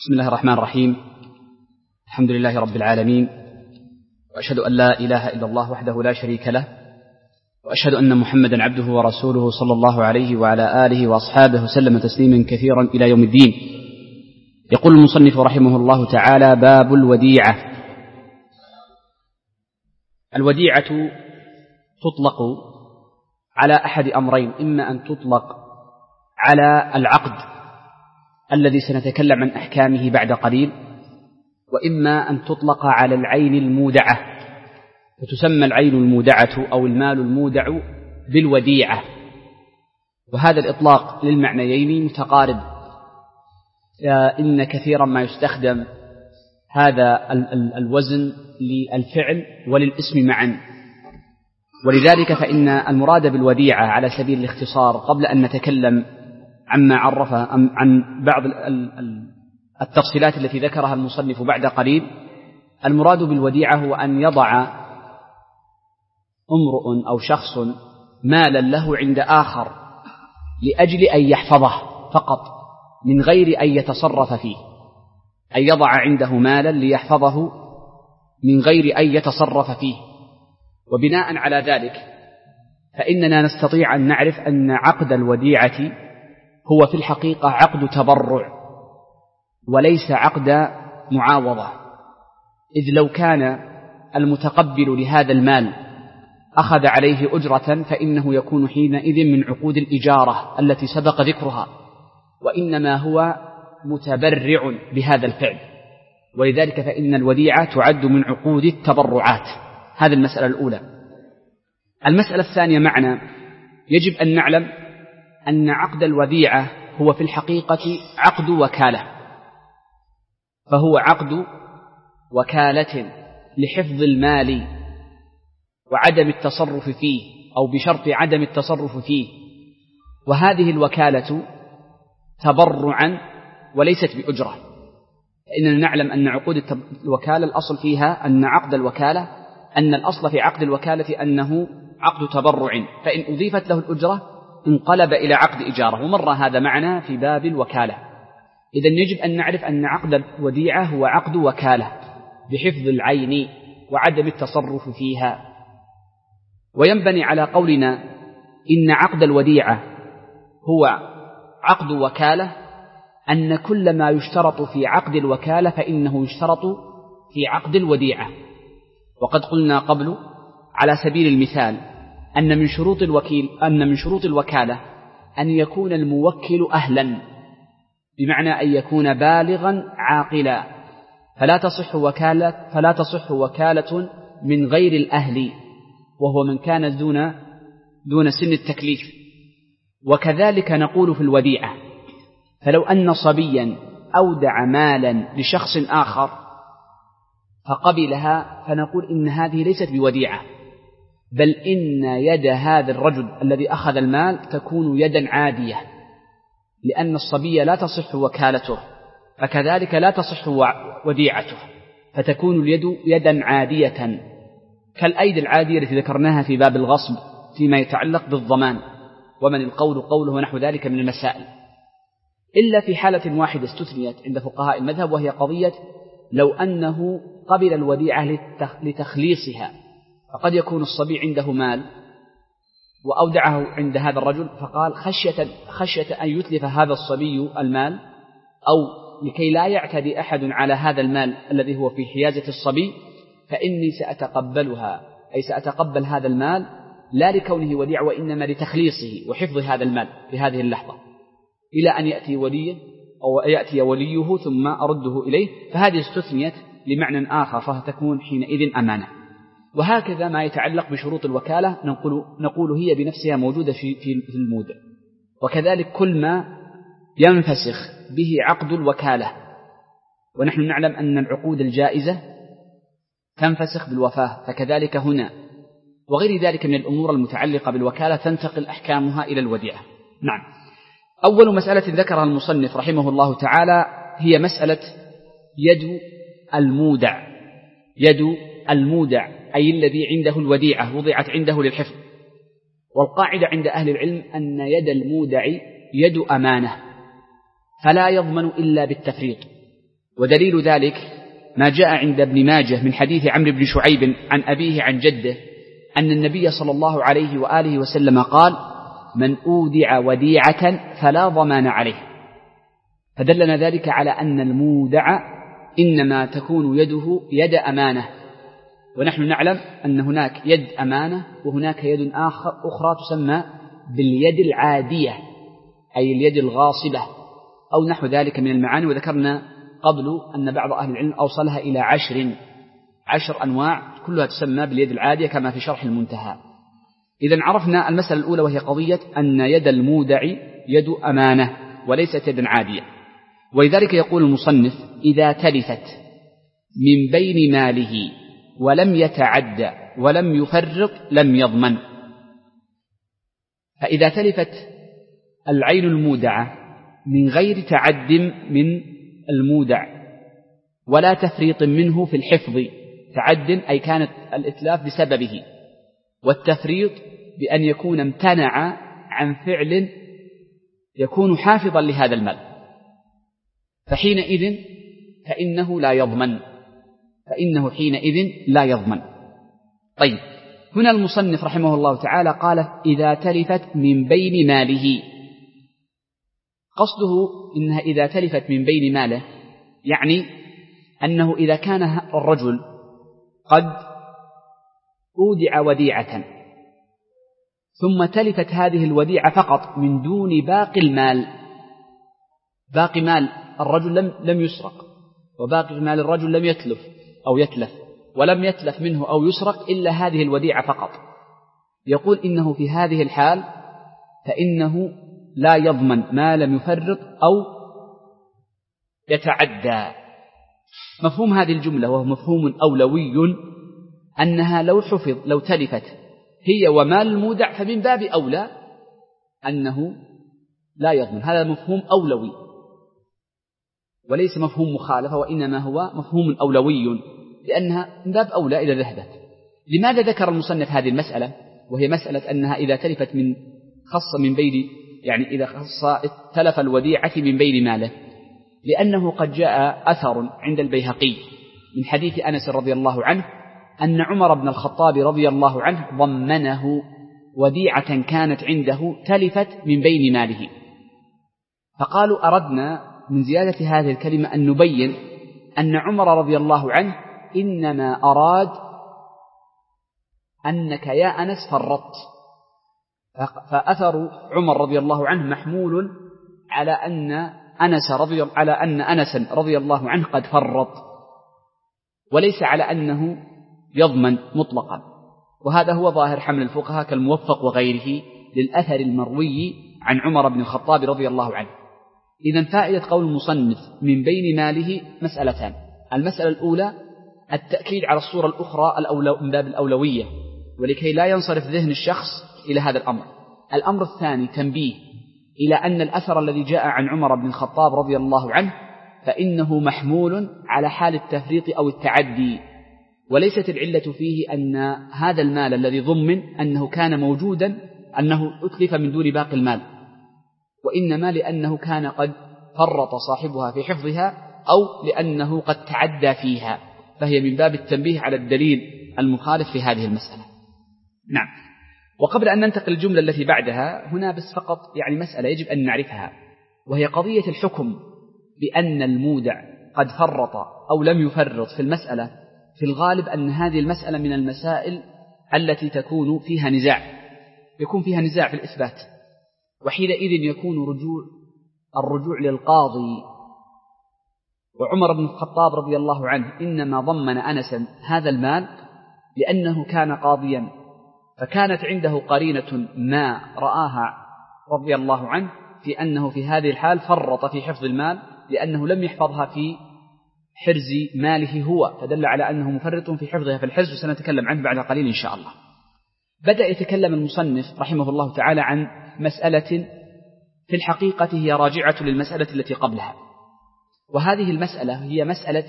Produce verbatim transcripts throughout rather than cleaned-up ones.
بسم الله الرحمن الرحيم. الحمد لله رب العالمين، وأشهد أن لا إله إلا الله وحده لا شريك له، وأشهد أن محمدا عبده ورسوله صلى الله عليه وعلى آله وأصحابه وسلم تسليما كثيرا إلى يوم الدين. يقول المصنف رحمه الله تعالى: باب الوديعة. الوديعة تطلق على أحد أمرين: إما أن تطلق على العقد الذي سنتكلم عن أحكامه بعد قليل، وإما أن تطلق على العين المودعة، فتسمى العين المودعة أو المال المودع بالوديعة. وهذا الإطلاق للمعنيين متقارب، إن كثيرا ما يستخدم هذا الوزن للفعل وللاسم معا، ولذلك فإن المراد بالوديعة على سبيل الاختصار قبل أن نتكلم عما عرف عن بعض التفصيلات التي ذكرها المصنف بعد قليل، المراد بالوديعة هو أن يضع امرؤ أو شخص مالا له عند آخر لأجل أن يحفظه فقط من غير أن يتصرف فيه، أن يضع عنده مالا ليحفظه من غير أن يتصرف فيه. وبناء على ذلك فإننا نستطيع أن نعرف أن عقد الوديعة هو في الحقيقة عقد تبرع وليس عقد معاوضة، إذ لو كان المتقبل لهذا المال أخذ عليه أجرة فإنه يكون حينئذ من عقود الإجارة التي سبق ذكرها، وإنما هو متبرع بهذا الفعل، ولذلك فإن الوديعة تعد من عقود التبرعات. هذه المسألة الأولى. المسألة الثانية معنا يجب أن نعلم أن عقد الوديعة هو في الحقيقة عقد وكالة، فهو عقد وكالة لحفظ المال وعدم التصرف فيه، أو بشرط عدم التصرف فيه، وهذه الوكالة تبرعا وليست بأجرة. فإننا نعلم أن عقود الوكالة الأصل فيها أن عقد الوكالة أن الأصل في عقد الوكالة أنه عقد تبرع، فإن أضيفت له الأجرة انقلب إلى عقد إجارة، ومر هذا معنا في باب الوكالة. إذن يجب أن نعرف أن عقد الوديعة هو عقد وكالة بحفظ العين وعدم التصرف فيها. وينبني على قولنا إن عقد الوديعة هو عقد وكالة أن كل ما يشترط في عقد الوكالة فإنه يشترط في عقد الوديعة. وقد قلنا قبل على سبيل المثال أن من شروط الوكيل أن من شروط الوكالة أن يكون الموكل أهلا، بمعنى أن يكون بالغا عاقلا، فلا تصح وكالة فلا تصح وكالة من غير الأهل، وهو من كان دون دون سن التكليف. وكذلك نقول في الوديعة، فلو أن صبيا أودع مالا لشخص آخر فقبلها فنقول إن هذه ليست بوديعة، بل إن يد هذا الرجل الذي أخذ المال تكون يدا عادية، لأن الصبي لا تصح وكالته، فكذلك لا تصح وديعته، فتكون اليد يدا عادية كالأيدي العادية التي ذكرناها في باب الغصب فيما يتعلق بالضمان ومن القول قوله ونحو ذلك من المسائل، إلا في حالة واحدة استثنيت عند فقهاء المذهب، وهي قضية لو أنه قبل الوديعة لتخليصها، فقد يكون الصبي عنده مال وأودعه عند هذا الرجل، فقال خشية, خشية أن يتلف هذا الصبي المال، أو لكي لا يعتدي أحد على هذا المال الذي هو في حيازة الصبي، فإني سأتقبلها، أي سأتقبل هذا المال لا لكونه وديع وإنما لتخليصه وحفظ هذا المال في هذه اللحظة، إلى أن يأتي وليه أو يأتي وليه ثم أرده إليه، فهذه استثنيت لمعنى آخر فتكون حينئذ أمانة. وهكذا ما يتعلق بشروط الوكالة نقول, نقول هي بنفسها موجودة في, في المودع. وكذلك كل ما ينفسخ به عقد الوكالة، ونحن نعلم أن العقود الجائزة تنفسخ بالوفاة، فكذلك هنا وغير ذلك من الأمور المتعلقة بالوكالة تنتقل أحكامها إلى الوديعة. نعم. أول مسألة ذكرها المصنف رحمه الله تعالى هي مسألة يد المودع. يد المودع أي الذي عنده الوديعة وضعت عنده للحفظ. والقاعدة عند أهل العلم أن يد المودع يد أمانة، فلا يضمن إلا بالتفريط، ودليل ذلك ما جاء عند ابن ماجه من حديث عمرو بن شعيب عن أبيه عن جده أن النبي صلى الله عليه وآله وسلم قال: من أودع وديعة فلا ضمان عليه. فدلنا ذلك على أن المودع إنما تكون يده يد أمانة، ونحن نعلم أن هناك يد أمانة وهناك يد آخر أخرى تسمى باليد العادية، أي اليد الغاصبة أو نحو ذلك من المعاني. وذكرنا قبل أن بعض أهل العلم أوصلها إلى عشر عشر أنواع كلها تسمى باليد العادية كما في شرح المنتهى. إذن عرفنا المسألة الأولى وهي قضية أن يد المودع يد أمانة وليست يد عادية. ولذلك يقول المصنف: إذا تلفت من بين ماله ولم يتعد ولم يفرط لم يضمن. فإذا تلفت العين المودعة من غير تعد من المودع ولا تفريط منه في الحفظ، تعد أي كانت الإتلاف بسببه، والتفريط بأن يكون امتنع عن فعل يكون حافظا لهذا المال، فحينئذ فإنه لا يضمن فإنه حينئذ لا يضمن. طيب، هنا المصنف رحمه الله تعالى قال: إذا تلفت من بين ماله. قصده إنها إذا تلفت من بين ماله، يعني أنه إذا كان الرجل قد أودع وديعة ثم تلفت هذه الوديعة فقط من دون باقي المال، باقي مال الرجل لم لم يسرق، وباقي مال الرجل لم يتلف أو يتلف، ولم يتلف منه أو يسرق إلا هذه الوديعة فقط، يقول إنه في هذه الحال فإنه لا يضمن ما لم يفرط أو يتعدى. مفهوم هذه الجملة وهو مفهوم أولوي أنها لو حفظ لو تلفت هي ومال المودع فمن باب أولى أنه لا يضمن. هذا مفهوم أولوي وليس مفهوم مخالفة، وإنما هو مفهوم أولوي لأنها من باب أولى إذا ذهبت. لماذا ذكر المصنف هذه المسألة وهي مسألة أنها إذا تلفت من خص من بين يعني إذا خص تلف الوديعة من بين ماله؟ لأنه قد جاء أثر عند البيهقي من حديث أنس رضي الله عنه أن عمر بن الخطاب رضي الله عنه ضمنه وديعة كانت عنده تلفت من بين ماله، فقالوا أردنا من زيادة هذه الكلمة أن نبين أن عمر رضي الله عنه إنما أراد أنك يا أنس فرطت، فأثر عمر رضي الله عنه محمول على أن أنس رضي على أن أنس رضي الله عنه قد فرط، وليس على أنه يضمن مطلقا. وهذا هو ظاهر حمل الفقهاء كالموفق وغيره للأثر المروي عن عمر بن الخطاب رضي الله عنه. إذن فائدة قول المصنف من بين ماله مسألتان: المسألة الأولى التأكيد على الصورة الأخرى من باب الأولوية ولكي لا ينصرف ذهن الشخص إلى هذا الأمر. الأمر الثاني تنبيه إلى أن الأثر الذي جاء عن عمر بن الخطاب رضي الله عنه فإنه محمول على حال التفريط أو التعدي، وليست العلة فيه أن هذا المال الذي ضمن أنه كان موجودا أنه أتلف من دون باقي المال، وإنما لأنه كان قد فرط صاحبها في حفظها أو لأنه قد تعدى فيها، فهي من باب التنبيه على الدليل المخالف في هذه المسألة. نعم. وقبل أن ننتقل الجملة التي بعدها هنا بس فقط يعني مسألة يجب أن نعرفها، وهي قضية الحكم بأن المودع قد فرط أو لم يفرط في المسألة. في الغالب أن هذه المسألة من المسائل التي تكون فيها نزاع يكون فيها نزاع في الإثبات، وحينئذ يكون رجوع الرجوع للقاضي. وعمر بن الخطاب رضي الله عنه إنما ضمن أنسا هذا المال لأنه كان قاضيا، فكانت عنده قرينة ما رآها رضي الله عنه في أنه في هذه الحال فرط في حفظ المال لأنه لم يحفظها في حرز ماله هو، فدل على أنه مفرط في حفظها في الحرز، وسنتكلم عنه بعد قليل إن شاء الله. بدأ يتكلم المصنف رحمه الله تعالى عن مسألة في الحقيقة هي راجعة للمسألة التي قبلها، وهذه المسألة هي مسألة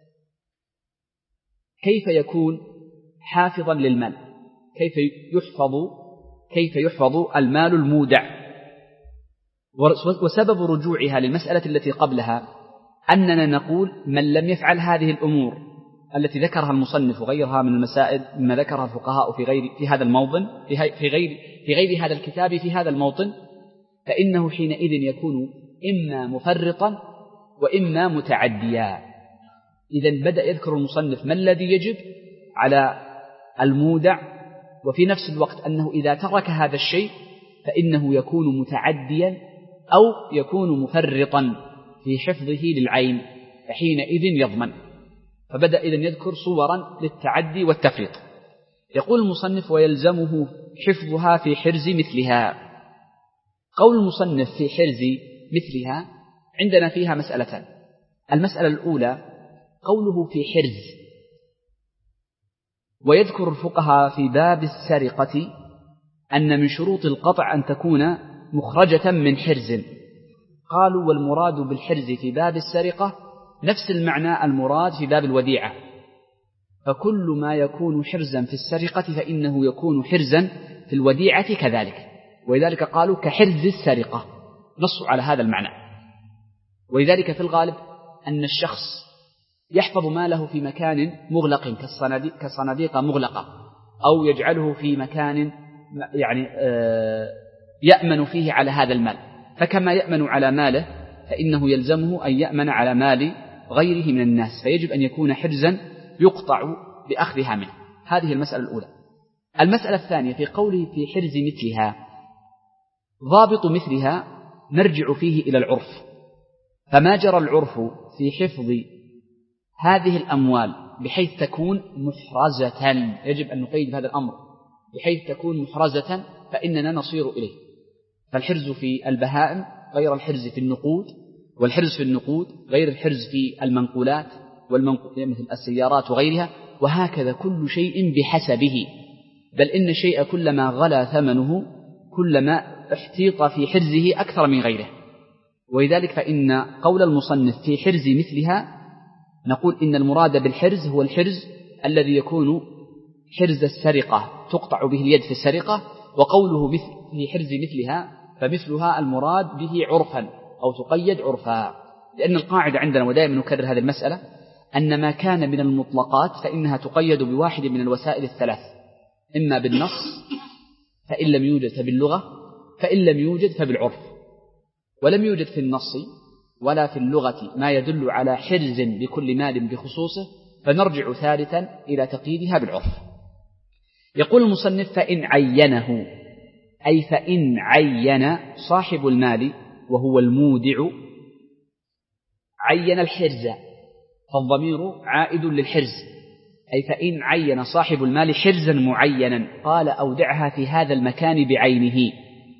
كيف يكون حافظا للمال، كيف يحفظ كيف يحفظ المال المودع. وسبب رجوعها للمسألة التي قبلها أننا نقول من لم يفعل هذه الأمور التي ذكرها المصنف وغيرها من المسائل مما ذكرها الفقهاء في غير في هذا الموطن في غير في غير هذا الكتاب في هذا الموطن، فإنه حينئذ يكون إما مفرطا وإما متعديا. إذن بدأ يذكر المصنف ما الذي يجب على المودع، وفي نفس الوقت أنه إذا ترك هذا الشيء فإنه يكون متعديا أو يكون مفرطا في حفظه للعين، فحينئذ يضمن. فبدأ إذن يذكر صورا للتعدي والتفريط. يقول المصنف ويلزمه حفظها في حرز مثلها. قول المصنف في حرز مثلها عندنا فيها مسألتان. المسألة الأولى قوله في حرز، ويذكر الفقهاء في باب السرقة أن من شروط القطع أن تكون مخرجة من حرز. قالوا والمراد بالحرز في باب السرقة نفس المعنى المراد في باب الوديعة، فكل ما يكون حرزا في السرقة فإنه يكون حرزا في الوديعة كذلك، ولذلك قالوا كحرز السرقة، نصوا على هذا المعنى. ولذلك في الغالب أن الشخص يحفظ ماله في مكان مغلق كالصناديق مغلقة، أو يجعله في مكان يعني يأمن فيه على هذا المال، فكما يأمن على ماله فإنه يلزمه أن يأمن على مال غيره من الناس، فيجب أن يكون حرزا يقطع بأخذها منه. هذه المسألة الأولى. المسألة الثانية في قوله في حرز مثلها، ضابط مثلها نرجع فيه إلى العرف، فما جرى العرف في حفظ هذه الأموال بحيث تكون محرزة، يجب أن نقيد هذا الأمر بحيث تكون محرزة فإننا نصير إليه. فالحرز في البهائم غير الحرز في النقود، والحرز في النقود غير الحرز في المنقولات والمنقول مثل السيارات وغيرها، وهكذا كل شيء بحسبه، بل إن الشيء كلما غلا ثمنه كلما احتيط في حرزه أكثر من غيره. ولذلك فإن قول المصنف في حرز مثلها نقول إن المراد بالحرز هو الحرز الذي يكون حرز السرقة تقطع به اليد في السرقة، وقوله مثل في حرز مثلها فمثلها المراد به عرفا أو تقيد عرفا، لأن القاعدة عندنا ودائما نكرر هذه المسألة أن ما كان من المطلقات فإنها تقيد بواحد من الوسائل الثلاث، إما بالنص فإن لم يوجد فباللغة، فإن لم يوجد فبالعرف. ولم يوجد في النص ولا في اللغة ما يدل على حرز بكل مال بخصوصه، فنرجع ثالثا إلى تقييدها بالعرف. يقول المصنف فإن عينه، أي فإن عين صاحب المال وهو المودع عين الحرز، فالضمير عائد للحرز، أي فإن عين صاحب المال حرزا معينا قال أودعها في هذا المكان بعينه.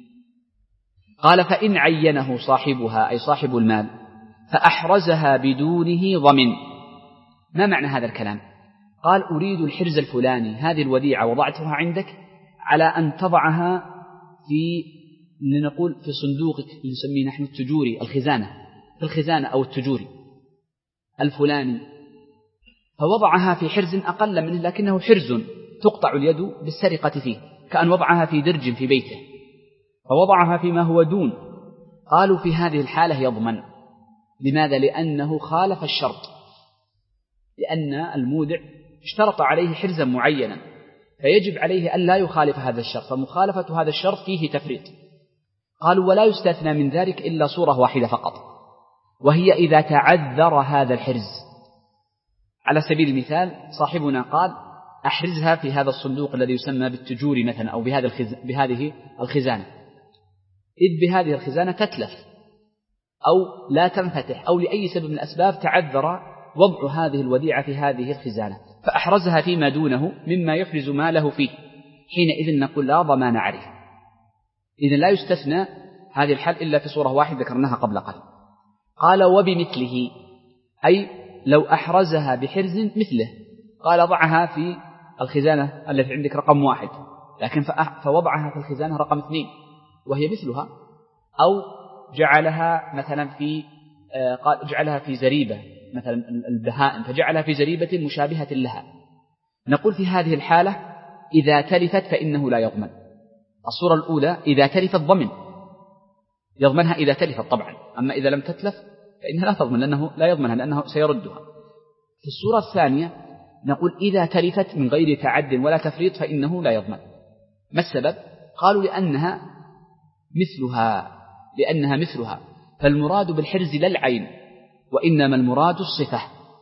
قال فإن عينه صاحبها أي صاحب المال فأحرزها بدونه ضمن. ما معنى هذا الكلام؟ قال أريد الحرز الفلاني، هذه الوديعة وضعتها عندك على أن تضعها في لنقول في صندوقك اللي نسميه نحن التجوري، الخزانة، في الخزانة أو التجوري الفلاني، فوضعها في حرز أقل منه لكنه حرز تقطع اليد بالسرقة فيه، كأن وضعها في درج في بيته فوضعها فيما هو دون. قالوا في هذه الحالة يضمن. لماذا؟ لأنه خالف الشرط، لأن المودع اشترط عليه حرزا معينا، فيجب عليه أن لا يخالف هذا الشرط، فمخالفة هذا الشرط فيه تفريط. قالوا ولا يستثنى من ذلك إلا صورة واحدة فقط، وهي إذا تعذر هذا الحرز. على سبيل المثال صاحبنا قال أحرزها في هذا الصندوق الذي يسمى بالتجوري مثلا، أو بهذا الخز... بهذه الخزانة، إذ بهذه الخزانة تتلف أو لا تنفتح أو لأي سبب من الأسباب تعذر وضع هذه الوديعة في هذه الخزانة، فأحرزها فيما دونه مما يحرز ماله فيه، حينئذ نقول لا ضمان عليه. إذن لا يستثنى هذه الحال إلا في صورة واحدة ذكرناها قبل قليل. قال وبمثله، أي لو أحرزها بحرز مثله، قال ضعها في الخزانة التي عندك رقم واحد، لكن فوضعها في الخزانة رقم اثنين وهي مثلها، أو جعلها مثلا في قال جعلها في زريبة مثلا البهائم فجعلها في زريبة مشابهة لها، نقول في هذه الحالة إذا تلفت فإنه لا يضمن. الصورة الأولى إذا تلفت ضمن، يضمنها إذا تلفت طبعا، أما إذا لم تتلف فإنها لا تضمن لأنه لا يضمنها لأنه سيردها. في الصورة الثانية نقول إذا تلفت من غير تعد ولا تفريط فإنه لا يضمن. ما السبب؟ قالوا لأنها مثلها لأنها مثلها فالمراد بالحرز لا العين وإنما المراد الصفة،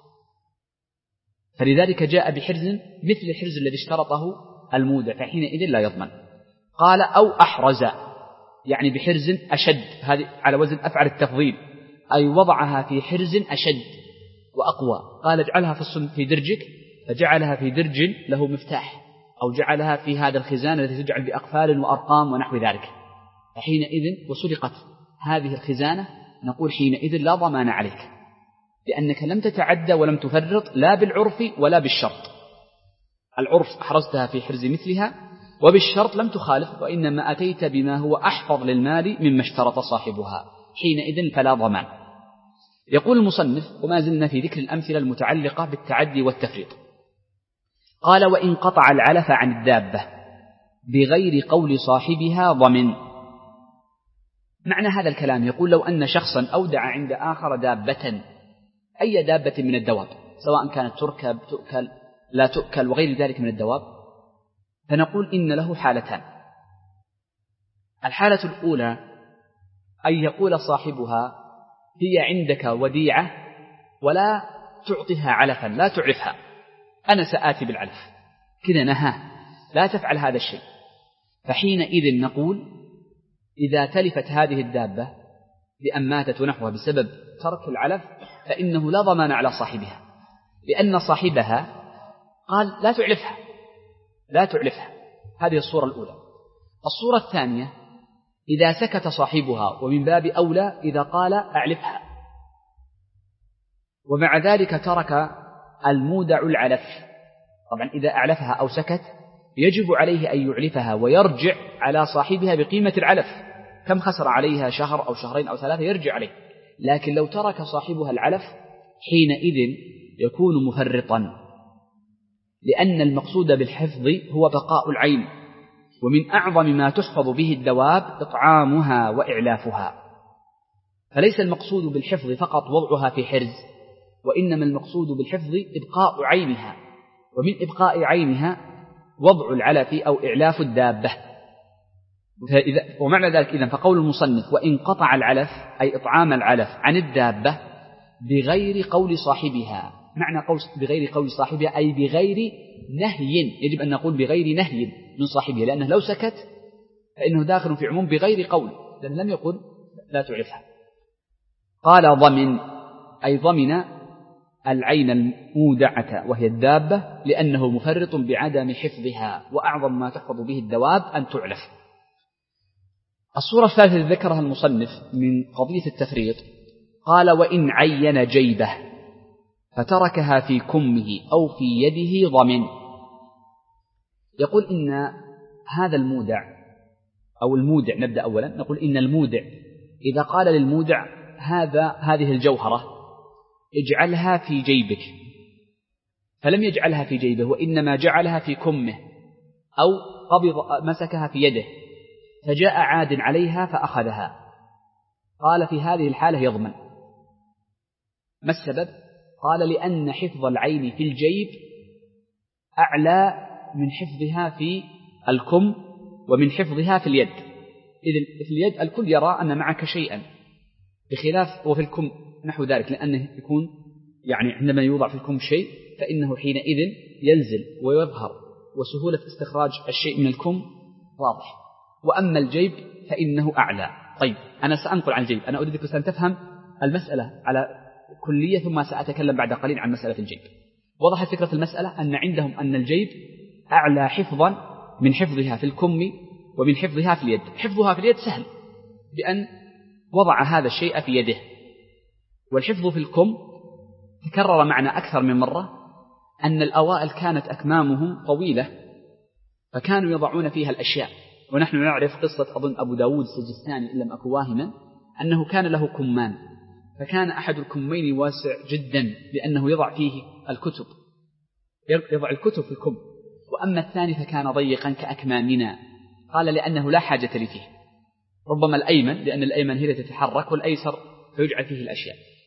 فلذلك جاء بحرز مثل الحرز الذي اشترطه المودع فحينئذ لا يضمن. قال أو أحرز يعني بحرز أشد، هذه على وزن أفعل التفضيل، أي وضعها في حرز أشد وأقوى. قال اجعلها في الصن في درجك فجعلها في درج له مفتاح، أو جعلها في هذا الخزان الذي تجعل بأقفال وأرقام ونحو ذلك، فحينئذ وسرقت هذه الخزانة نقول حينئذ لا ضمان عليك، لأنك لم تتعدى ولم تفرط لا بالعرف ولا بالشرط. العرف أحرزتها في حرز مثلها، وبالشرط لم تخالف، وإنما أتيت بما هو أحفظ للمال مما اشترط صاحبها، حينئذ فلا ضمان. يقول المصنف وما زلنا في ذكر الأمثلة المتعلقة بالتعدي والتفريط. قال وإن قطع العلف عن الدابة بغير قول صاحبها ضمن. معنى هذا الكلام يقول لو أن شخصا أودع عند آخر دابة، أي دابة من الدواب سواء كانت تركب تؤكل لا تؤكل وغير ذلك من الدواب، فنقول إن له حالتان. الحالة الأولى أن يقول صاحبها هي عندك وديعة ولا تعطيها علفا، لا تعرفها، أنا سآتي بالعلف كذا نهى لا تفعل هذا الشيء، فحينئذ نقول إذا تلفت هذه الدابة بأن ماتت ونحوها بسبب ترك العلف فإنه لا ضمان على صاحبها، لأن صاحبها قال لا تعلفها لا تعلفها. هذه الصورة الأولى. الصورة الثانية إذا سكت صاحبها، ومن باب أولى إذا قال أعلفها، ومع ذلك ترك المودع العلف. طبعا إذا أعلفها أو سكت يجب عليه أن يعلفها ويرجع على صاحبها بقيمة العلف، كم خسر عليها شهر أو شهرين أو ثلاثة يرجع عليه. لكن لو ترك صاحبها العلف حينئذ يكون مفرطا، لأن المقصود بالحفظ هو بقاء العين، ومن أعظم ما تحفظ به الدواب إطعامها وإعلافها، فليس المقصود بالحفظ فقط وضعها في حرز، وإنما المقصود بالحفظ إبقاء عينها، ومن إبقاء عينها وضع العلف أو إعلاف الدابة. ومعنى ذلك إذن فقول المصنف وإن قطع العلف أي إطعام العلف عن الدابة بغير قول صاحبها. معنى قول بغير قول صاحبها أي بغير نهي، يجب أن نقول بغير نهي من صاحبها، لأنه لو سكت فإنه داخل في عموم بغير قول، لأنه لم يقل لا تعرفها. قال ضمن أي ضمن العين المودعة وهي الدابة، لأنه مفرط بعدم حفظها، وأعظم ما تحفظ به الدواب أن تعلف. الصورة الثالثة ذكرها المصنف من قضية التفريط. قال وإن عين جيبه فتركها في كمه أو في يده ضمن. يقول إن هذا المودع أو المودع، نبدأ أولا نقول إن المودع إذا قال للمودع هذا هذه الجوهرة اجعلها في جيبك، فلم يجعلها في جيبه وإنما جعلها في كمه أو قبض مسكها في يده، فجاء عاد عليها فأخذها، قال في هذه الحالة يضمن. ما السبب؟ قال لأن حفظ العين في الجيب أعلى من حفظها في الكم ومن حفظها في اليد. إذن في اليد الكل يرى أن معك شيئا، بخلاف وفي الكم نحو ذلك، لأنه يكون يعني عندما يوضع في الكم شيء فإنه حينئذ ينزل ويظهر، وسهولة استخراج الشيء من الكم واضح. وأما الجيب فإنه أعلى. طيب أنا سأنقل عن الجيب، أنا أريدك أن تفهم المسألة على كلية ثم سأتكلم بعد قليل عن مسألة الجيب. وضحت فكرة المسألة أن عندهم أن الجيب أعلى حفظا من حفظها في الكم ومن حفظها في اليد. حفظها في اليد سهل بأن وضع هذا الشيء في يده، والحفظ في الكم تكرر معنا أكثر من مرة أن الأوائل كانت أكمامهم طويلة فكانوا يضعون فيها الأشياء. ونحن نعرف قصة أظن أبو داود السجستاني إن لم أكن واهما أنه كان له كمان، فكان أحد الكمين واسع جدا لأنه يضع فيه الكتب، يضع الكتب في الكم، وأما الثاني فكان ضيقا كأكمامنا، قال لأنه لا حاجة لي فيه، ربما الأيمن لأن الأيمن هي تتحرك والأيسر فيجعل فيه الأشياء.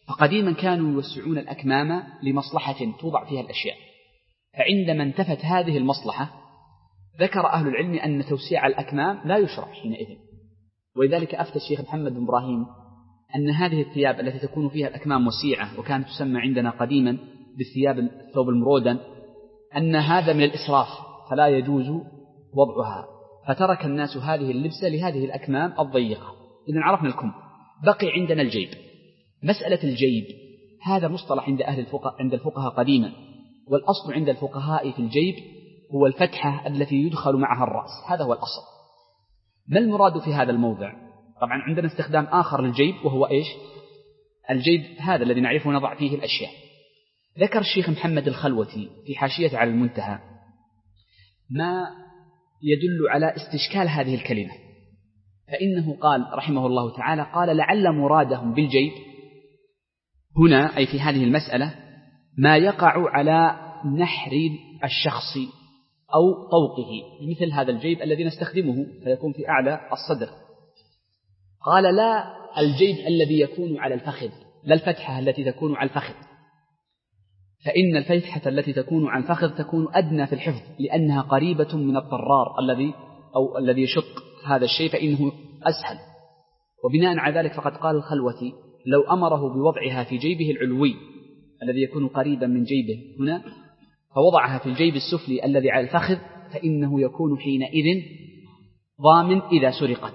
فقديما كانوا يوسعون الأكمام لمصلحة توضع فيها الأشياء، فعندما انتفت هذه المصلحة ذكر أهل العلم أن توسيع الأكمام لا يشرع حينئذ. ولذلك أفتى الشيخ محمد بن إبراهيم أن هذه الثياب التي تكون فيها الأكمام وسيعة وكانت تسمى عندنا قديما بالثياب الثوب المرودن، أن هذا من الإسراف فلا يجوز وضعها، فترك الناس هذه اللبسة لهذه الأكمام الضيقة. إذن عرفنا الكم، بقي عندنا الجيب. مسألة الجيب هذا مصطلح عند أهل الفقهاء عند الفقهاء قديما، والأصل عند الفقهاء في الجيب هو الفتحة التي يدخل معها الرأس، هذا هو الأصل. ما المراد في هذا الموضع؟ طبعا عندنا استخدام آخر للجيب وهو إيش؟ الجيب هذا الذي نعرفه نضع فيه الأشياء. ذكر الشيخ محمد الخلوتي في حاشية على المنتهى ما يدل على استشكال هذه الكلمة، فإنه قال رحمه الله تعالى: قال لعل مرادهم بالجيب هنا أي في هذه المسألة ما يقع على نحر الشخص أو طوقه، مثل هذا الجيب الذي نستخدمه فيكون في أعلى الصدر. قال لا الجيب الذي يكون على الفخذ، لا الفتحة التي تكون على الفخذ، فإن الفتحة التي تكون على الفخذ تكون أدنى في الحفظ لأنها قريبة من الطرار الذي أو الذي يشق هذا الشيء فإنه أسهل. وبناء على ذلك فقد قال الخلوتي لو أمره بوضعها في جيبه العلوي الذي يكون قريبا من جيبه هنا فوضعها في الجيب السفلي الذي على الفخذ فإنه يكون حينئذ ضامن إذا سرقت،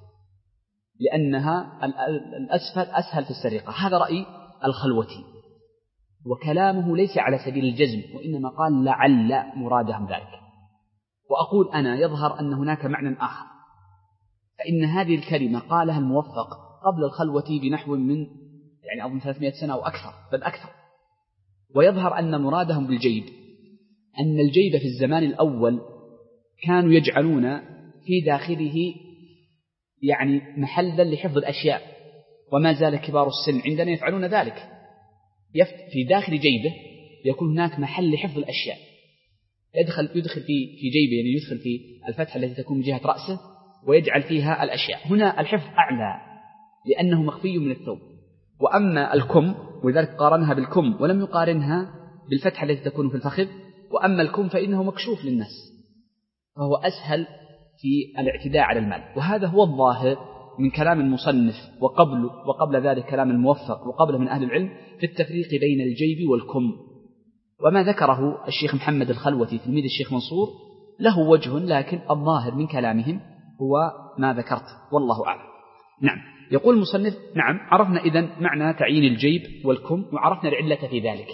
لأنها الأسفل أسهل في السرقة. هذا رأي الخلوتي، وكلامه ليس على سبيل الجزم، وإنما قال لعل مرادهم ذلك. وأقول أنا يظهر أن هناك معنى آخر، فإن هذه الكلمة قالها الموفق قبل الخلوتي بنحو من يعني أظن ثلاثمائة سنة أو أكثر بل أكثر. ويظهر أن مرادهم بالجيب أن الجيب في الزمان الأول كانوا يجعلون في داخله يعني محلا لحفظ الأشياء، وما زال كبار السن عندنا يفعلون ذلك. في داخل جيبه يكون هناك محل لحفظ الأشياء، يدخل يدخل في في جيبه يعني يدخل في الفتحة التي تكون من جهة رأسه ويجعل فيها الأشياء. هنا الحفظ أعلى لأنه مخفي من الثوب. وأما الكم ولذلك قارنها بالكم ولم يقارنها بالفتحة التي تكون في الفخذ. وأما الكم فإنه مكشوف للناس فهو أسهل في الاعتداء على المال. وهذا هو الظاهر من كلام المصنف وقبل وقبل ذلك كلام الموفق وقبله من أهل العلم في التفريق بين الجيب والكم. وما ذكره الشيخ محمد الخلوتي تلميذ الشيخ منصور له وجه، لكن الظاهر من كلامهم هو ما ذكرت والله أعلم. نعم. يقول المصنف: نعم عرفنا إذن معنى تعيين الجيب والكم وعرفنا العلة في ذلك.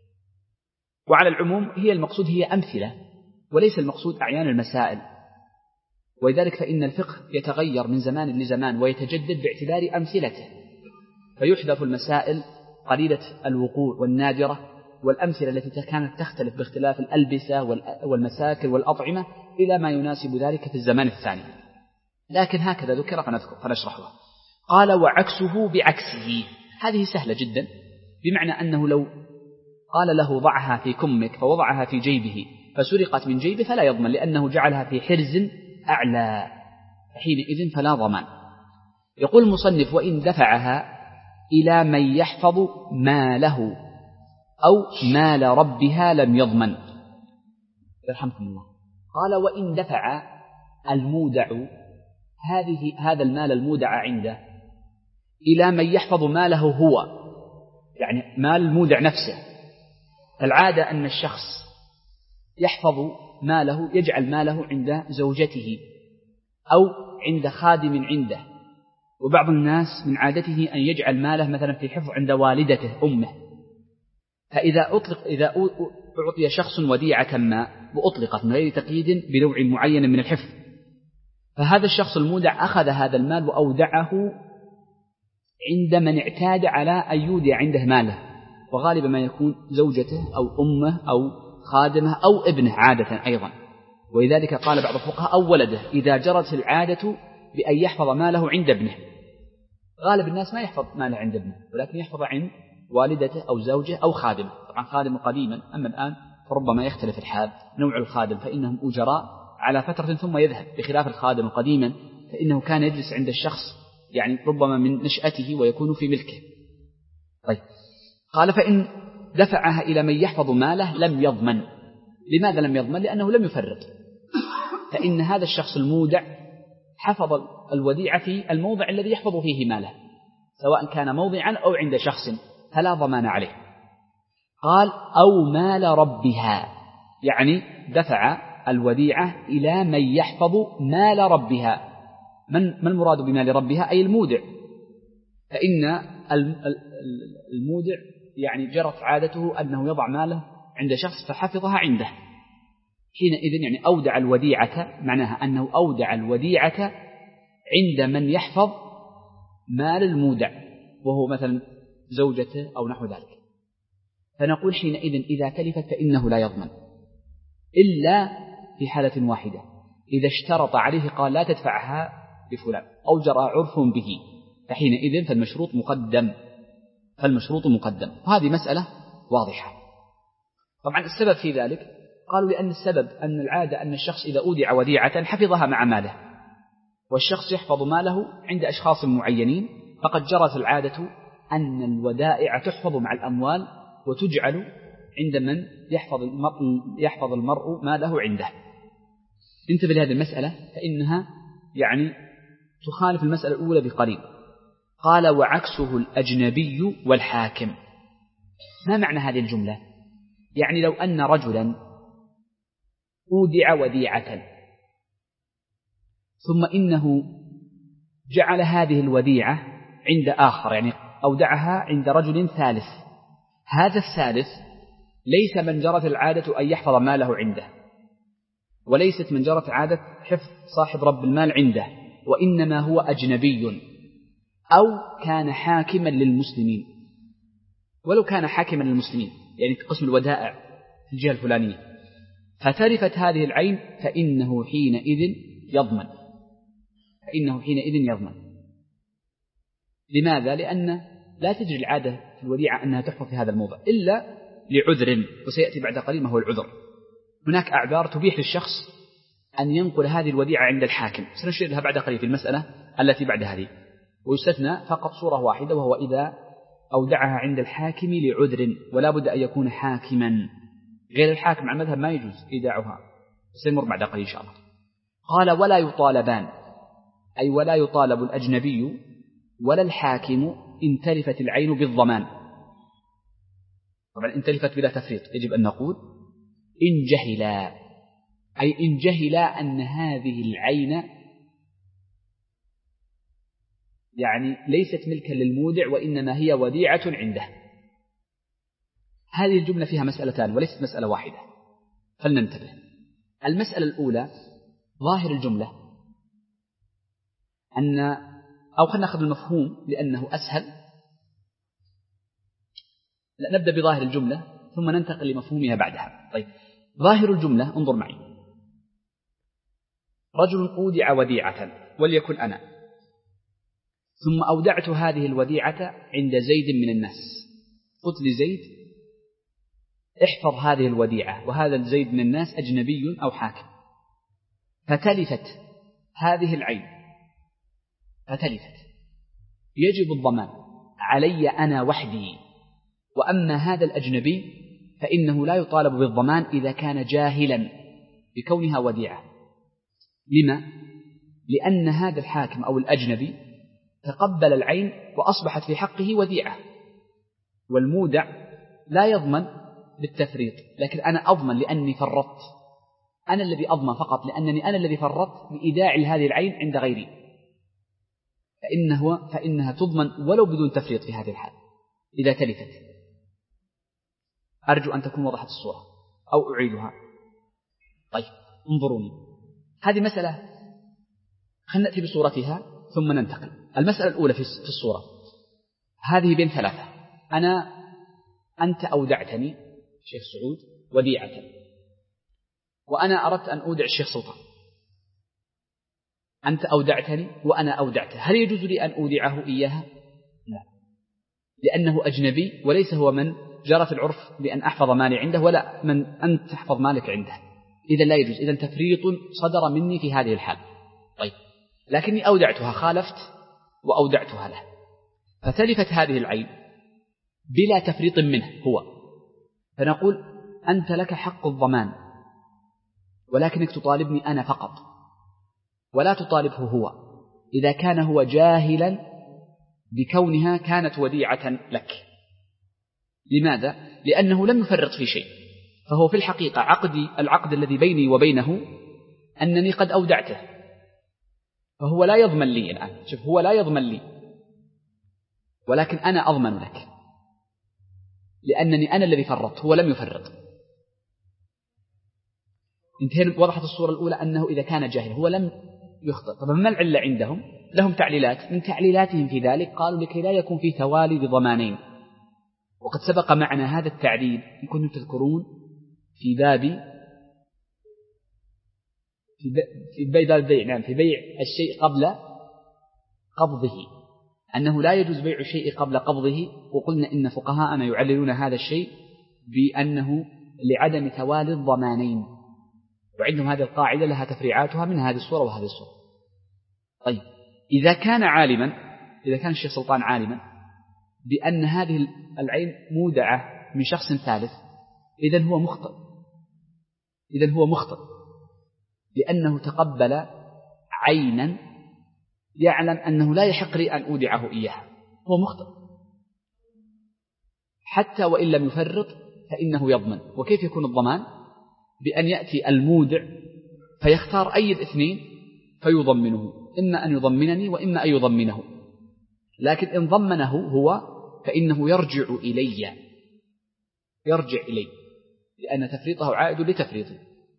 وعلى العموم هي المقصود هي أمثلة وليس المقصود أعيان المسائل، ولذلك فإن الفقه يتغير من زمان لزمان ويتجدد باعتبار أمثلته، فيحذف المسائل قليلة الوقوع والنادرة والأمثلة التي كانت تختلف باختلاف الألبسة والمساكن والأطعمة إلى ما يناسب ذلك في الزمان الثاني. لكن هكذا ذكر فنذكر فنشرحها. قال: وعكسه بعكسه. هذه سهلة جدا، بمعنى أنه لو قال له ضعها في كمك فوضعها في جيبه فسرقت من جيبه فلا يضمن لأنه جعلها في حرز أعلى، حينئذ فلا ضمان. يقول المصنف: وإن دفعها إلى من يحفظ ماله أو مال ربها لم يضمن. يرحمكم الله. قال: وإن دفع المودع هذه هذا المال المودع عنده إلى من يحفظ ماله هو، يعني مال المودع نفسه. العادة أن الشخص يحفظ ماله يجعل ماله عند زوجته أو عند خادم عنده، وبعض الناس من عادته أن يجعل ماله مثلا في حفظ عند والدته أمه. فإذا أطلق إذا أعطي شخص وديعة ما وأطلقت من غير تقييد بنوع معين من الحفظ، فهذا الشخص المودع أخذ هذا المال وأودعه عند من اعتاد على أن يودع عنده ماله، وغالبا ما يكون زوجته أو أمه أو خادمه أو ابنه عادة أيضا. ولذلك قال بعض الفقهاء: أو ولده، إذا جرت العادة بأن يحفظ ماله عند ابنه. غالب الناس ما يحفظ ماله عند ابنه ولكن يحفظ عند والدته أو زوجه أو خادمه. طبعا خادم قديما، أما الآن فربما يختلف الحال نوع الخادم، فإنهم أجراء على فترة ثم يذهب، بخلاف الخادم قديما فإنه كان يجلس عند الشخص يعني ربما من نشأته ويكون في ملكه. طيب قال فإن دفعها إلى من يحفظ ماله لم يضمن. لماذا لم يضمن؟ لأنه لم يفرط، فإن هذا الشخص المودع حفظ الوديعة في الموضع الذي يحفظ فيه ماله، سواء كان موضعا أو عند شخص، فلا ضمان عليه. قال أو مال ربها، يعني دفع الوديعة إلى من يحفظ مال ربها. من ما المراد بمال ربها؟ أي المودع، فإن المودع يعني جرت عادته أنه يضع ماله عند شخص فحفظها عنده، حينئذ يعني أودع الوديعة، معناها أنه أودع الوديعة عند من يحفظ مال المودع، وهو مثلا زوجته أو نحو ذلك. فنقول حينئذ إذا تلفت فإنه لا يضمن، إلا في حالة واحدة، إذا اشترط عليه قال لا تدفعها لفلان أو جرى عرف به، فحينئذ فالمشروط مقدم فالمشروط مقدم وهذه مسألة واضحة. طبعا السبب في ذلك قالوا لأن السبب أن العادة أن الشخص إذا أودع وديعة حفظها مع ماله، والشخص يحفظ ماله عند أشخاص معينين، فقد جرت العادة أن الودائع تحفظ مع الأموال وتجعل عند من يحفظ المرء, يحفظ المرء ماله عنده. انتبه لهذه المسألة فإنها يعني تخالف المسألة الأولى بقليل. قال وعكسه الأجنبي والحاكم. ما معنى هذه الجملة؟ يعني لو أن رجلا أودع وديعة ثم إنه جعل هذه الوديعة عند آخر، يعني أودعها عند رجل ثالث، هذا الثالث ليس من جرت العادة أن يحفظ ماله عنده، وليست من جرت عادة حفظ صاحب رب المال عنده، وإنما هو أجنبي أو كان حاكما للمسلمين. ولو كان حاكما للمسلمين يعني قسم الودائع في الجهة الفلانية، فتلفت هذه العين فإنه حينئذ يضمن فإنه حينئذ يضمن لماذا؟ لأن لا تجري العادة في الوديعة أنها تحفظ في هذا الموضع إلا لعذر، وسيأتي بعد قليل ما هو العذر. هناك أعذار تبيح للشخص أن ينقل هذه الوديعة عند الحاكم، سنشير لها بعد قليل في المسألة التي بعد هذه. ويستثنى فقط صورة واحدة، وهو إذا أودعها عند الحاكم لعذر، ولا بد أن يكون حاكما، غير الحاكم على المذهب ما يجوز إيداعها، سنمر بعد قليل إن شاء الله. قال ولا يطالبان، أي ولا يطالب الأجنبي ولا الحاكم إن تلفت العين بالضمان. طبعا إن تلفت بلا تفريط يجب أن نقول إن جهلا، أي إن جهلا أن هذه العين يعني ليست ملكا للمودع وإنما هي وديعة عنده. هذه الجملة فيها مسألتان وليست مسألة واحدة، فلننتبه. المسألة الأولى ظاهر الجملة أن، أو خلينا نأخذ المفهوم لأنه أسهل، لا نبدأ بظاهر الجملة ثم ننتقل لمفهومها بعدها. طيب ظاهر الجملة انظر معي، رجل أودع وديعة وليكن أنا، ثم أودعت هذه الوديعة عند زيد من الناس، قلت لزيد احفظ هذه الوديعة، وهذا الزيد من الناس أجنبي أو حاكم، فتلفت هذه العين فتلفت، يجب الضمان علي أنا وحدي، وأما هذا الأجنبي فإنه لا يطالب بالضمان إذا كان جاهلا بكونها وديعة. لما؟ لأن هذا الحاكم أو الأجنبي تقبل العين وأصبحت في حقه وديعة، والمودع لا يضمن بالتفريط، لكن أنا أضمن لأني فرطت، أنا الذي أضمن فقط لأنني أنا الذي فرطت بإيداع هذه العين عند غيري، فإنه فإنها تضمن ولو بدون تفريط في هذه الحال إذا تلفت. أرجو أن تكون وضحت الصورة أو أعيدها. طيب انظروني، هذه مسألة خلنا نأتي بصورتها ثم ننتقل. المسألة الأولى في الصورة هذه بين ثلاثة، أنا أنت أودعتني شيخ سعود وديعة، وأنا أردت أن أودع الشيخ سلطان، أنت أودعتني وأنا أودعته، هل يجوز لي أن أودعه إياها؟ لا، لأنه أجنبي وليس هو من جرت العرف بأن أحفظ مالي عنده، ولا من أن تحفظ مالك عنده، إذا لا يجوز، إذا تفريط صدر مني في هذه الحال. طيب لكني أودعتها، خالفت وأودعتها له، فتلفت هذه العين، بلا تفريط منه هو، فنقول أنت لك حق الضمان ولكنك تطالبني أنا فقط ولا تطالبه هو، إذا كان هو جاهلا بكونها كانت وديعة لك. لماذا؟ لأنه لم يفرط في شيء، فهو في الحقيقة عقدي العقد الذي بيني وبينه أنني قد أودعته، فهو لا يضمن لي الآن. شوف، هو لا يضمن لي ولكن أنا أضمن لك، لأنني أنا الذي فرطت، هو لم يفرط. انتهينا. وضحت الصورة الأولى أنه إذا كان جاهل هو لم يخطئ. طبعا ما العلة عندهم؟ لهم تعليلات، من تعليلاتهم في ذلك قالوا لكي لا يكون في توالي بضمانين، وقد سبق معنا هذا التعليل إن كنتم تذكرون في باب في بيع البيع نعم في بيع الشيء قبل قبضه، أنه لا يجوز بيع الشيء قبل قبضه، وقلنا إن فقهاءنا يعللون هذا الشيء بأنه لعدم توالي الضمانين، وعندهم هذه القاعدة لها تفريعاتها من هذه الصورة وهذه الصورة. طيب، إذا كان عالما إذا كان الشيخ سلطان عالما بأن هذه العين مودعة من شخص ثالث، إذن هو مخطئ إذن هو مخطئ لأنه تقبل عينا يعلم أنه لا يحق لي أن أودعه إياها، هو مخطئ حتى وإن لم يفرط فإنه يضمن. وكيف يكون الضمان؟ بأن يأتي المودع فيختار أي الاثنين فيضمنه، إما أن يضمنني وإما أن يضمنه، لكن إن ضمنه هو فإنه يرجع إلي يرجع إلي لأن تفريطه عائد لتفريطه.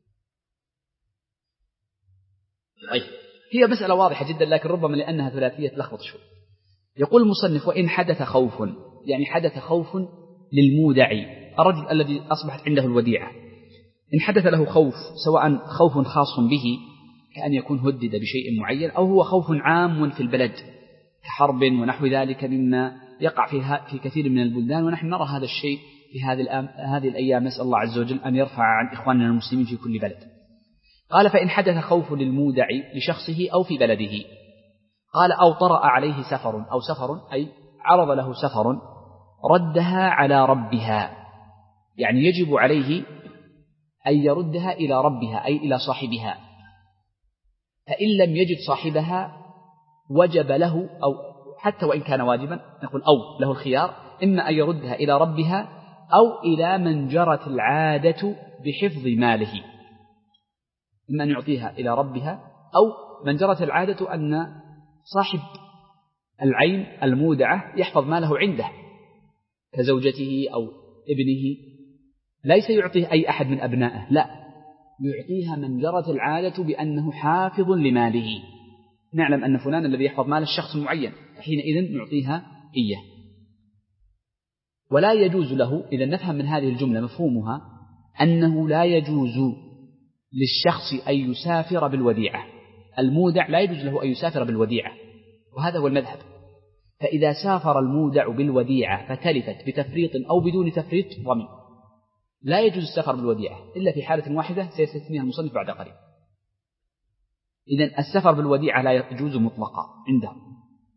طيب، هي مسألة واضحة جدا، لكن ربما لأنها ثلاثية تلخبط شوي. يقول المصنف: وإن حدث خوف، يعني حدث خوف للمودع، الرجل الذي أصبحت عنده الوديعة، إن حدث له خوف، سواء خوف خاص به كأن يكون هدد بشيء معين، أو هو خوف عام في البلد كحرب ونحو ذلك مما يقع في كثير من البلدان، ونحن نرى هذا الشيء في هذه الأيام. نسأل الله عز وجل أن يرفع عن إخواننا المسلمين في كل بلد. قال: فإن حدث خوف للمودع لشخصه أو في بلده، قال: أو طرأ عليه سفر، أو سفر أي عرض له سفر، ردها على ربها، يعني يجب عليه أن يردها إلى ربها أي إلى صاحبها، فإن لم يجد صاحبها وجب له، أو حتى وإن كان واجبا نقول أو له الخيار، إما أن يردها إلى ربها أو إلى من جرت العادة بحفظ ماله، إما أن يعطيها إلى ربها أو من جرت العادة أن صاحب العين المودعة يحفظ ماله عنده كزوجته أو ابنه، ليس يعطيه أي أحد من أبنائه، لا، يعطيها من جرت العادة بأنه حافظ لماله، نعلم أن فلان الذي يحفظ مال الشخص المعين، حينئذ نعطيها إياه. ولا يجوز له، إذا نفهم من هذه الجملة مفهومها أنه لا يجوز للشخص أن يسافر بالوديعة، المودع لا يجوز له أن يسافر بالوديعة، وهذا هو المذهب. فإذا سافر المودع بالوديعة فتلفت بتفريط أو بدون تفريط ضمن، لا يجوز السفر بالوديعة إلا في حالة واحدة سيستثنيها المصنف بعد قليل. إذن السفر بالوديعة لا يجوز مطلقا عندهم.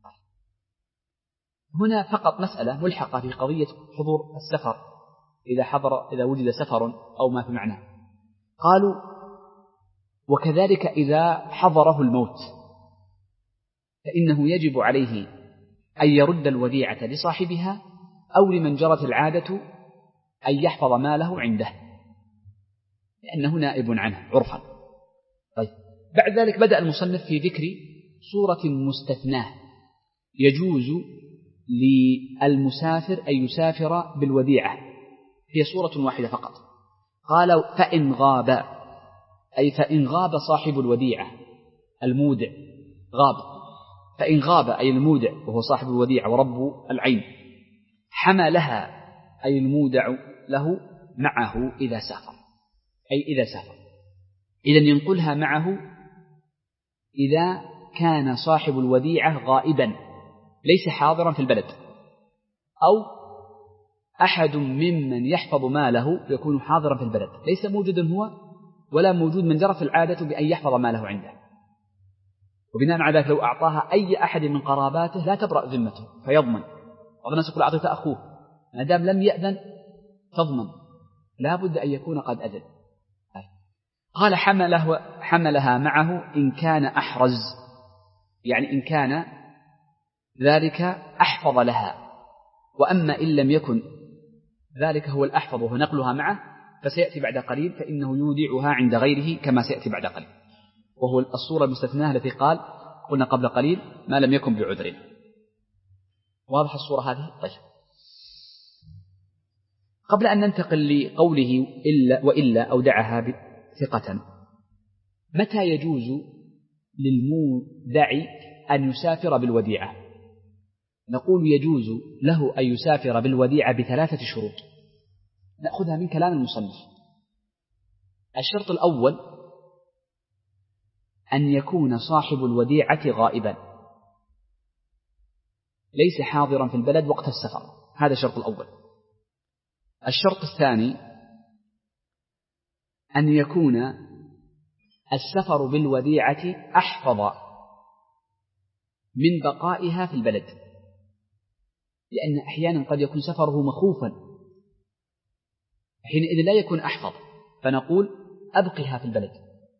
هنا فقط مسألة ملحقة في قضية حضور السفر، إذا حضر إذا وجد سفر أو ما في معناه. قالوا: وكذلك إذا حضره الموت فإنه يجب عليه أن يرد الوديعة لصاحبها أو لمن جرت العادة أن يحفظ ماله عنده، لأنه نائب عنه عرفا. طيب، بعد ذلك بدأ المصنف في ذكر صورة مستثناة يجوز للمسافر أن يسافر بالوديعة، هي صورة واحدة فقط. قال: فإن غاب، أي فإن غاب صاحب الوديعة المودع، غاب، فإن غاب أي المودع وهو صاحب الوديعة ورب العين، حملها أي المودع له معه إذا سافر، أي إذا سافر، إذن ينقلها معه إذا كان صاحب الوديعة غائبا ليس حاضرا في البلد، أو أحد ممن يحفظ ماله يكون حاضرا في البلد ليس موجودا هو ولا موجود من جرت العادة بأن يحفظ ماله عنده، وبناء على ذلك لو أعطاها أي أحد من قراباته لا تبرأ ذمته فيضمن. بعض الناس يقول: أعطيت أخوه، ما دام لم يأذن تضمن، لا بد أن يكون قد أذن. قال حمله حملها معه إن كان أحرز، يعني إن كان ذلك أحفظ لها، وأما إن لم يكن ذلك هو الأحفظ وهو نقلها معه فسيأتي بعد قليل فإنه يودعها عند غيره كما سيأتي بعد قليل، وهو الصورة المستثناة التي قال قلنا قبل قليل ما لم يكن بعذر. واضح الصورة هذه؟ طيب، قبل أن ننتقل لقوله إلا وإلا أودعها ثقة، متى يجوز للمودع أن يسافر بالوديعة؟ نقول يجوز له أن يسافر بالوديعة بثلاثة شروط نأخذها من كلام المصنف. الشرط الأول أن يكون صاحب الوديعة غائبا ليس حاضرا في البلد وقت السفر، هذا الشرط الأول. الشرط الثاني أن يكون السفر بالوديعة أحفظ من بقائها في البلد، لأن أحيانا قد يكون سفره مخوفا، حينئذ لا يكون أحفظ، فنقول أبقها في البلد.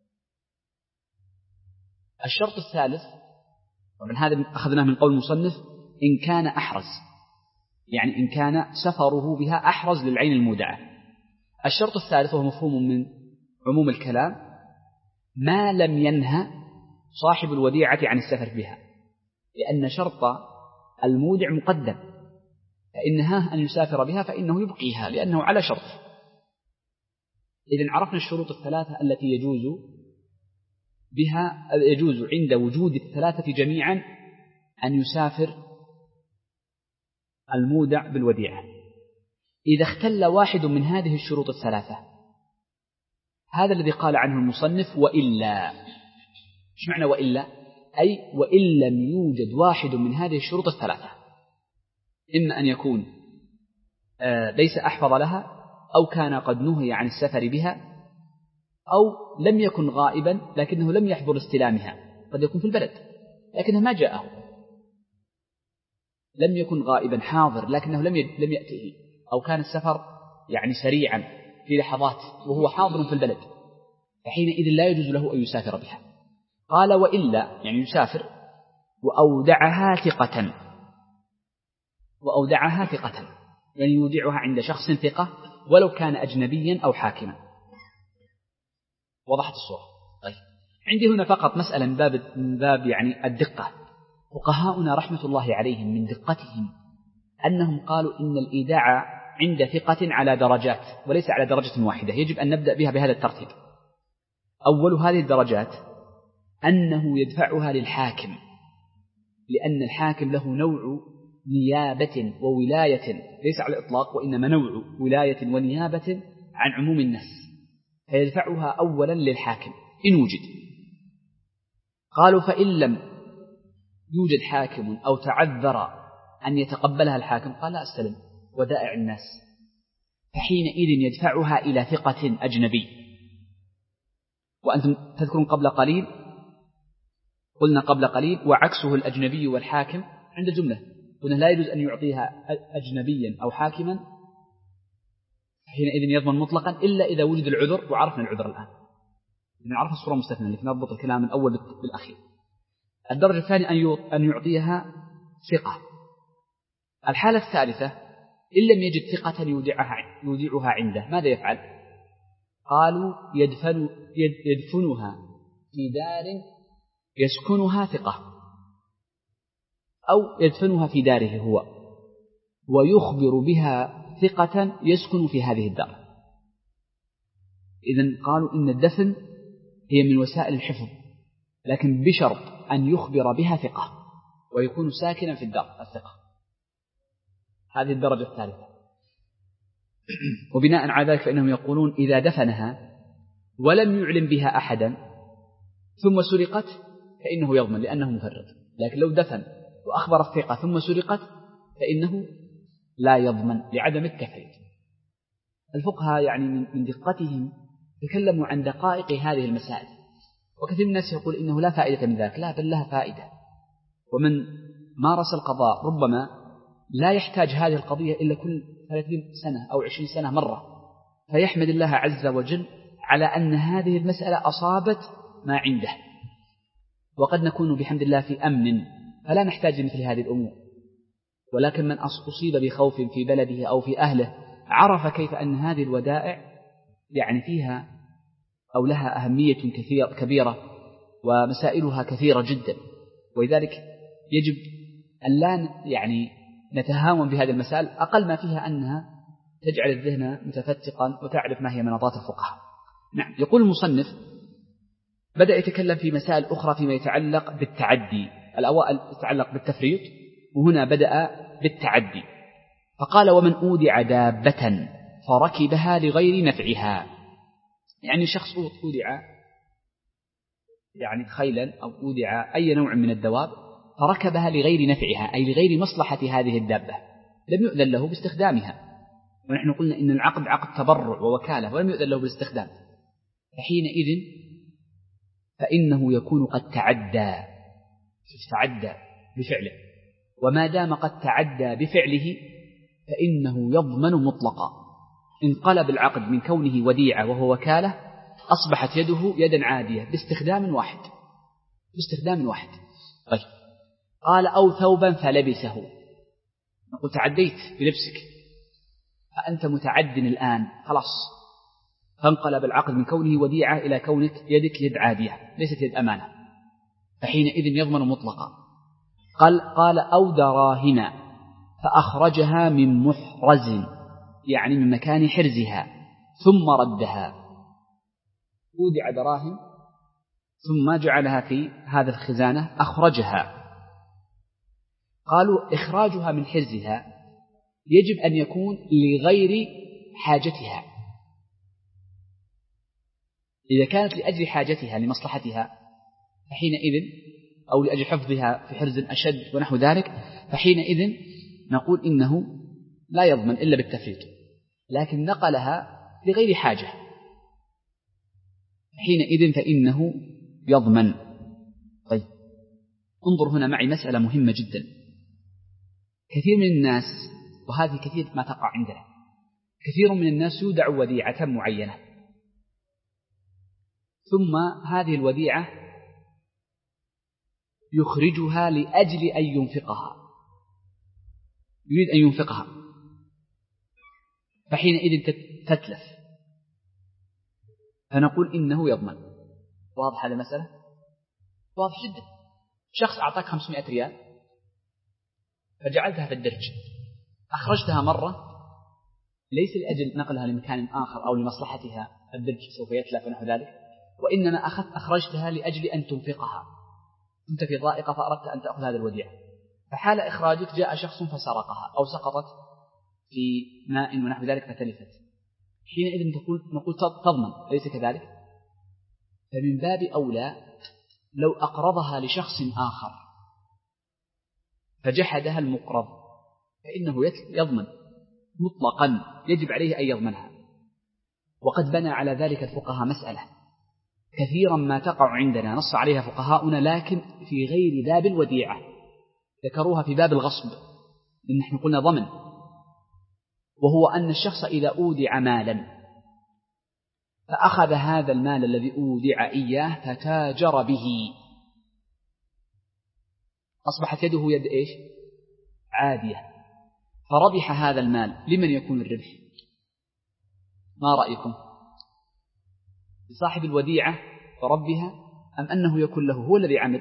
الشرط الثالث، ومن هذا أخذناه من قول المصنف إن كان أحرز، يعني إن كان سفره بها أحرز للعين المودعة. الشرط الثالث وهو مفهوم من عموم الكلام ما لم ينهى صاحب الوديعة عن السفر بها، لأن شرط المودع مقدم، فإن نهاه أن يسافر بها فإنه يبقيها لأنه على شرط. إذن عرفنا الشروط الثلاثة التي يجوز بها يجوز عند وجود الثلاثة جميعا أن يسافر المودع بالوديعة. إذا اختل واحد من هذه الشروط الثلاثة، هذا الذي قال عنه المصنف وإلا. إيش معنى وإلا؟ أي وإن لم يوجد واحد من هذه الشروط الثلاثة، إما أن يكون ليس أحفظ لها، أو كان قد نهي عن السفر بها، أو لم يكن غائبا لكنه لم يحضر استلامها، قد يكون في البلد لكنه ما جاءه، لم يكن غائبا حاضر لكنه لم لم يأته، أو كان السفر يعني سريعا في لحظات وهو حاضر في البلد، فحينئذ لا يجوز له أن يسافر بها. قال وإلا يعني يسافر وأودعها ثقة، وأودعها ثقة يعني يودعها عند شخص ثقة ولو كان أجنبيا أو حاكما. وضحت الصورة؟ طيب، عندي هنا فقط مسألة من باب, من باب يعني الدقة. فقهاؤنا رحمة الله عليهم من دقتهم أنهم قالوا إن الإيداع عند ثقة على درجات وليس على درجة واحدة، يجب أن نبدأ بها بهذا الترتيب. أول هذه الدرجات أنه يدفعها للحاكم، لأن الحاكم له نوع نيابة وولاية ليس على الإطلاق، وإنما نوع ولاية ونيابة عن عموم الناس، فيدفعها أولا للحاكم إن وجد. قالوا فإن لم يوجد حاكم أو تعذر أن يتقبلها الحاكم قال لا أستلم ودائع الناس، فحينئذ يدفعها إلى ثقة أجنبي. وأنتم تذكرون قبل قليل قلنا قبل قليل وعكسه الأجنبي والحاكم عند الجملة، قلنا لا يجوز أن يعطيها أجنبيا أو حاكما حينئذ يضمن مطلقا إلا إذا وجد العذر، وعرفنا العذر الآن، نعرف الصورة المستثنى اللي نضبط الكلام من أول بالأخير. الدرجة الثانية أن يعطيها ثقة. الحالة الثالثة إن لم يجد ثقة يودعها, يودعها عنده ماذا يفعل؟ قالوا يدفن يدفنها في دار يسكنها ثقة، أو يدفنها في داره هو ويخبر بها ثقة يسكن في هذه الدار. إذن قالوا إن الدفن هي من وسائل الحفظ، لكن بشرط أن يخبر بها ثقة ويكون ساكنا في الدار الثقة. هذه الدرجة الثالثة. وبناء على ذلك فإنهم يقولون إذا دفنها ولم يعلم بها أحدا ثم سرقت فإنه يضمن لأنه مفرط، لكن لو دفن وأخبر الثقة ثم سرقت فإنه لا يضمن لعدم التفريط. الفقهاء يعني من دقتهم تكلموا عن دقائق هذه المسائل، وكثير من الناس يقول إنه لا فائدة من ذلك، لا بل لها فائدة. ومن مارس القضاء ربما لا يحتاج هذه القضية إلا كل ثلاثين سنة أو عشرين سنة مرة، فيحمد الله عز وجل على أن هذه المسألة أصابت ما عنده، وقد نكون بحمد الله في أمن فلا نحتاج لمثل هذه الأمور. ولكن من أصيب بخوف في بلده أو في أهله عرف كيف أن هذه الودائع يعني فيها أو لها أهمية كثير كبيرة ومسائلها كثيرة جدا، ولذلك يجب أن لا يعني نتهاون بهذه المسائل، أقل ما فيها أنها تجعل الذهن متفتقا وتعرف ما هي مناطات الفقهاء. نعم. يقول المصنف بدأ يتكلم في مسائل أخرى فيما يتعلق بالتعدي. الأوائل يتعلق بالتفريط، وهنا بدأ بالتعدي فقال: ومن أودع دابة فركبها لغير نفعها. يعني شخص أودع يعني خيلا أو أودع أي نوع من الدواب فركبها لغير نفعها، أي لغير مصلحة هذه الدابة، لم يؤذن له باستخدامها. ونحن قلنا إن العقد عقد تبرع ووكالة ولم يؤذن له بالاستخدام، فحينئذ فإنه يكون قد تعدى تعدى بفعله، وما دام قد تعدى بفعله فإنه يضمن مطلقا. انقلب العقد من كونه وديعة وهو وكالة أصبحت يده يدا عادية باستخدام واحد باستخدام واحد طيب. قال: أو ثوبا فلبسه. نقول تعديت بلبسك، فأنت متعد الآن خلاص، فانقلب العقد من كونه وديعة إلى كونك يدك يد عادية ليست يد أمانة، فحينئذ يضمن مطلقا. قال قال أو دراهم فأخرجها من محرز، يعني من مكان حرزها، ثم ردها. أودع دراهم ثم جعلها في هذا الخزانة أخرجها. قالوا إخراجها من حرزها يجب أن يكون لغير حاجتها. إذا كانت لأجل حاجتها لمصلحتها فحينئذ أو لأجل حفظها في حرز أشد ونحو ذلك، فحينئذ نقول إنه لا يضمن إلا بالتفريط. لكن نقلها لغير حاجة حينئذ فإنه يضمن. طيب، انظر هنا معي مسألة مهمة جدا. كثير من الناس، وهذه كثير ما تقع عندنا، كثير من الناس يودع وديعة معينة، ثم هذه الوديعة يخرجها لأجل أن ينفقها، يريد أن ينفقها، فحينئذ تتلف، فنقول إنه يضمن. واضح هذا المسألة؟ واضح جدا. شخص أعطاك خمسمائة ريال فجعلتها في الدرج، أخرجتها مرة ليس لأجل نقلها لمكان آخر أو لمصلحتها، الدرج سوف يتلف ونحو ذلك، وإنما أخذت أخرجتها لأجل أن تنفقها. كنت في ضائقة فأردت أن تأخذ هذا الوديعة، فحال إخراجك جاء شخص فسرقها أو سقطت في ماء ونحو ذلك فتلفت، حينئذ تقول نقول تضمن، أليس كذلك؟ فمن باب أولى لو أقرضها لشخص آخر فجحدها المقرض فإنه يضمن مطلقا، يجب عليه أن يضمنها. وقد بنى على ذلك الفقهاء مسألة كثيرا ما تقع عندنا نص عليها فقهاؤنا، لكن في غير باب الوديعة، ذكروها في باب الغصب، لأن نحن قلنا ضمن، وهو أن الشخص إذا أودع مالا فأخذ هذا المال الذي أودع إياه فتاجر به، أصبحت يده يد إيش؟ عادية، فربح هذا المال. لمن يكون الربح؟ ما رأيكم؟ لصاحب الوديعة وربها، أم أنه يكون له هو الذي عمل؟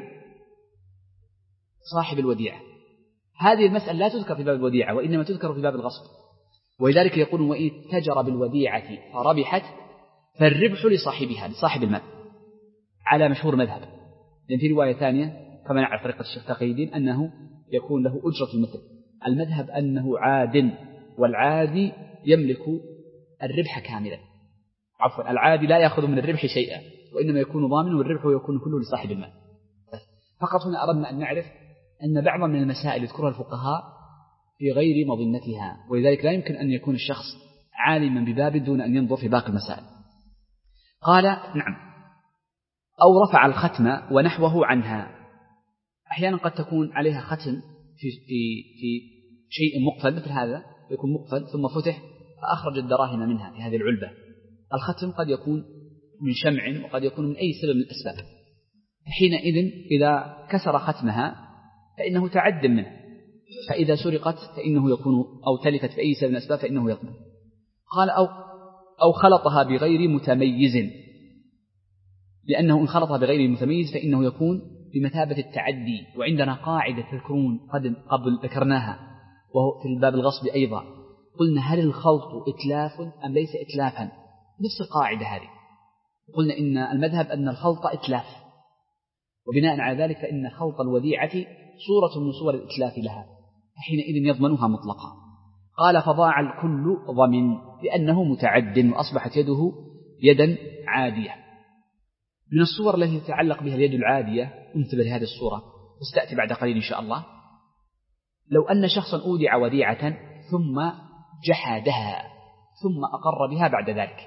صاحب الوديعة. هذه المسألة لا تذكر في باب الوديعة، وإنما تذكر في باب الغصب. ولذلك يقول: وإن تجر بالوديعة فربحت فالربح لصاحبها، لصاحب المال، على مشهور مذهب. لأن في رواية ثانية كما نعرف طريقة الشيخ تقي الدين أنه يكون له أجرة المثل. المذهب أنه عاد، والعادي يملك الربح كاملا، عفوا العادي لا يأخذ من الربح شيئا، وإنما يكون ضامن، والربح يكون كله لصاحب المال. فقط هنا أردنا أن نعرف أن بعضا من المسائل يذكرها الفقهاء في غير مظنتها، ولذلك لا يمكن أن يكون الشخص عالما بباب دون أن ينظر في باقي المسائل. قال: نعم. أو رفع الختم ونحوه عنها. أحيانا قد تكون عليها ختم في, في, في شيء مقفل مثل هذا يكون مقفل ثم فتح فأخرج الدراهم منها في هذه العلبة. الختم قد يكون من شمع وقد يكون من أي سبب من الأسباب، حينئذ إذا كسر ختمها فإنه تعد منه، فإذا سرقت فإنه يكون أو تلفت في أي سبب من الأسباب فإنه يضمن. قال أو, أو خلطها بغير متميز، لأنه إن خلطها بغير متميز فإنه يكون بمثابة التعدي. وعندنا قاعدة تذكرون قد قبل ذكرناها وهو في الباب الغصب أيضا، قلنا هل الخلط إتلاف أم ليس إتلافا؟ نفس القاعدة هذه، قلنا إن المذهب أن الخلط إتلاف، وبناء على ذلك فإن خلط الوديعة صورة من صور الإتلاف لها، حينئذ يضمنها مطلقا. قال فضاع الكل ضمن لأنه متعد وأصبحت يده يدا عادية. من الصور التي تتعلق بها اليد العادية انتبه لهذه الصورة وستأتي بعد قليل إن شاء الله. لو أن شخصا أودع وديعة ثم جحدها ثم أقر بها بعد ذلك،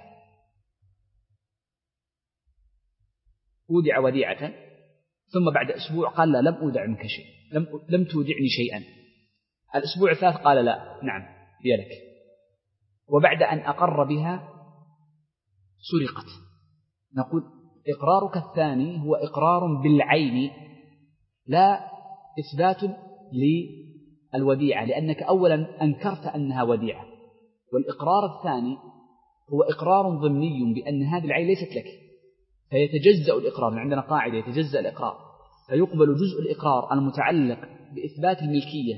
أودع وديعة ثم بعد أسبوع قال لا لم أودع منك شيء، لم, لم تودعني شيئا. الأسبوع الثالث قال لا نعم هي لك، وبعد أن أقر بها سرقت، نقول إقرارك الثاني هو إقرار بالعين لا إثبات للوديعة، لأنك أولا أنكرت أنها وديعة، والإقرار الثاني هو إقرار ضمني بأن هذه العين ليست لك، فيتجزأ الإقرار. عندنا قاعدة يتجزأ الإقرار، فيقبل جزء الإقرار المتعلق بإثبات الملكية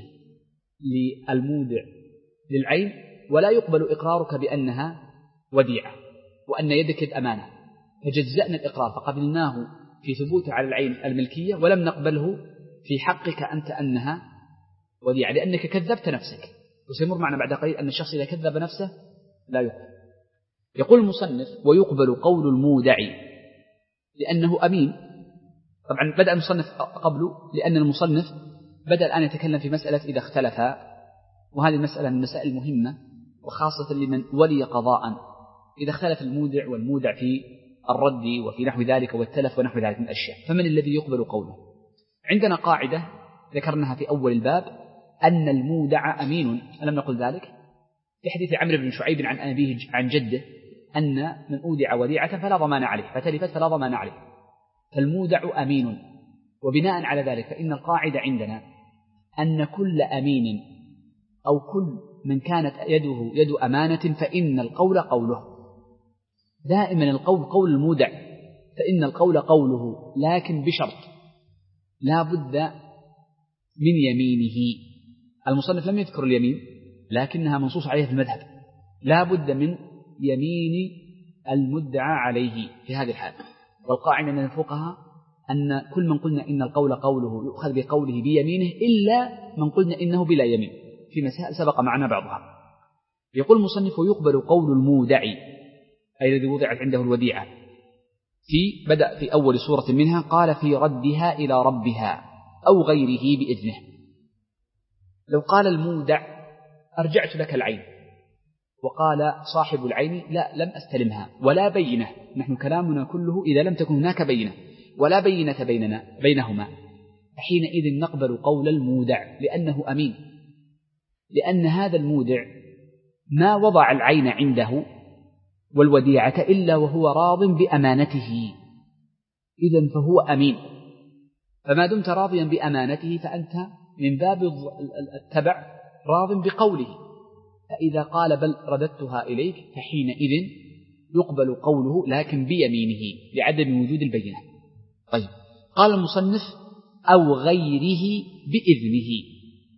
للمودع للعين، ولا يقبل إقرارك بأنها وديعة وأن يدك أمانة، فجزأنا الإقرار فقبلناه في ثبوت على العين الملكية ولم نقبله في حقك أنت أنها وديعة، لأنك كذبت نفسك. وسيمر معنا بعد قليل أن الشخص إذا كذب نفسه لا يقبل. يقول المصنف ويقبل قول المودع لأنه أمين. طبعا بدأ المصنف قبله لأن المصنف بدأ الآن يتكلم في مسألة إذا اختلفا، وهذه المسألة من المسائل المهمة وخاصة لمن ولي قضاء، إذا اختلف المودع والمودع في الرد وفي نحو ذلك والتلف ونحو ذلك من الأشياء، فمن الذي يقبل قوله؟ عندنا قاعدة ذكرناها في أول الباب أن المودع أمين، ألم نقل ذلك في حديث عمرو بن شعيب عن أبيه عن جده أن من أودع وديعة فلا ضمان عليه فتلفت فلا ضمان عليه، فالمودع أمين. وبناء على ذلك فإن القاعدة عندنا أن كل أمين أو كل من كانت يده يد أمانة فإن القول قوله، دائما القول قول المودع، فإن القول قوله، لكن بشرط لا بد من يمينه. المصنف لم يذكر اليمين لكنها منصوص عليها في المذهب، لا بد من يمين المدعى عليه في هذه الحالة. والقاعدة من الفقهاء أن كل من قلنا إن القول قوله يؤخذ بقوله بيمينه إلا من قلنا إنه بلا يمين، في مسائل سبق معنا بعضها. يقول المصنف ويقبل قول المودع أي الذي وضعت عنده الوديعة في بدأ في أول سورة منها قال في ردها إلى ربها أو غيره بإذنه. لو قال المودع أرجعت لك العين وقال صاحب العين لا لم أستلمها ولا بينة، نحن كلامنا كله إذا لم تكن هناك بينة ولا بينة بيننا بينهما، حينئذ نقبل قول المودع لأنه أمين، لأن هذا المودع ما وضع العين عنده والوديعة إلا وهو راض بأمانته، إذن فهو أمين. فما دمت راضيا بأمانته فأنت من باب التبع راض بقوله، فإذا قال بل رددتها إليك فحينئذ يقبل قوله لكن بيمينه لعدم وجود البينة. طيب قال المصنف أو غيره بإذنه.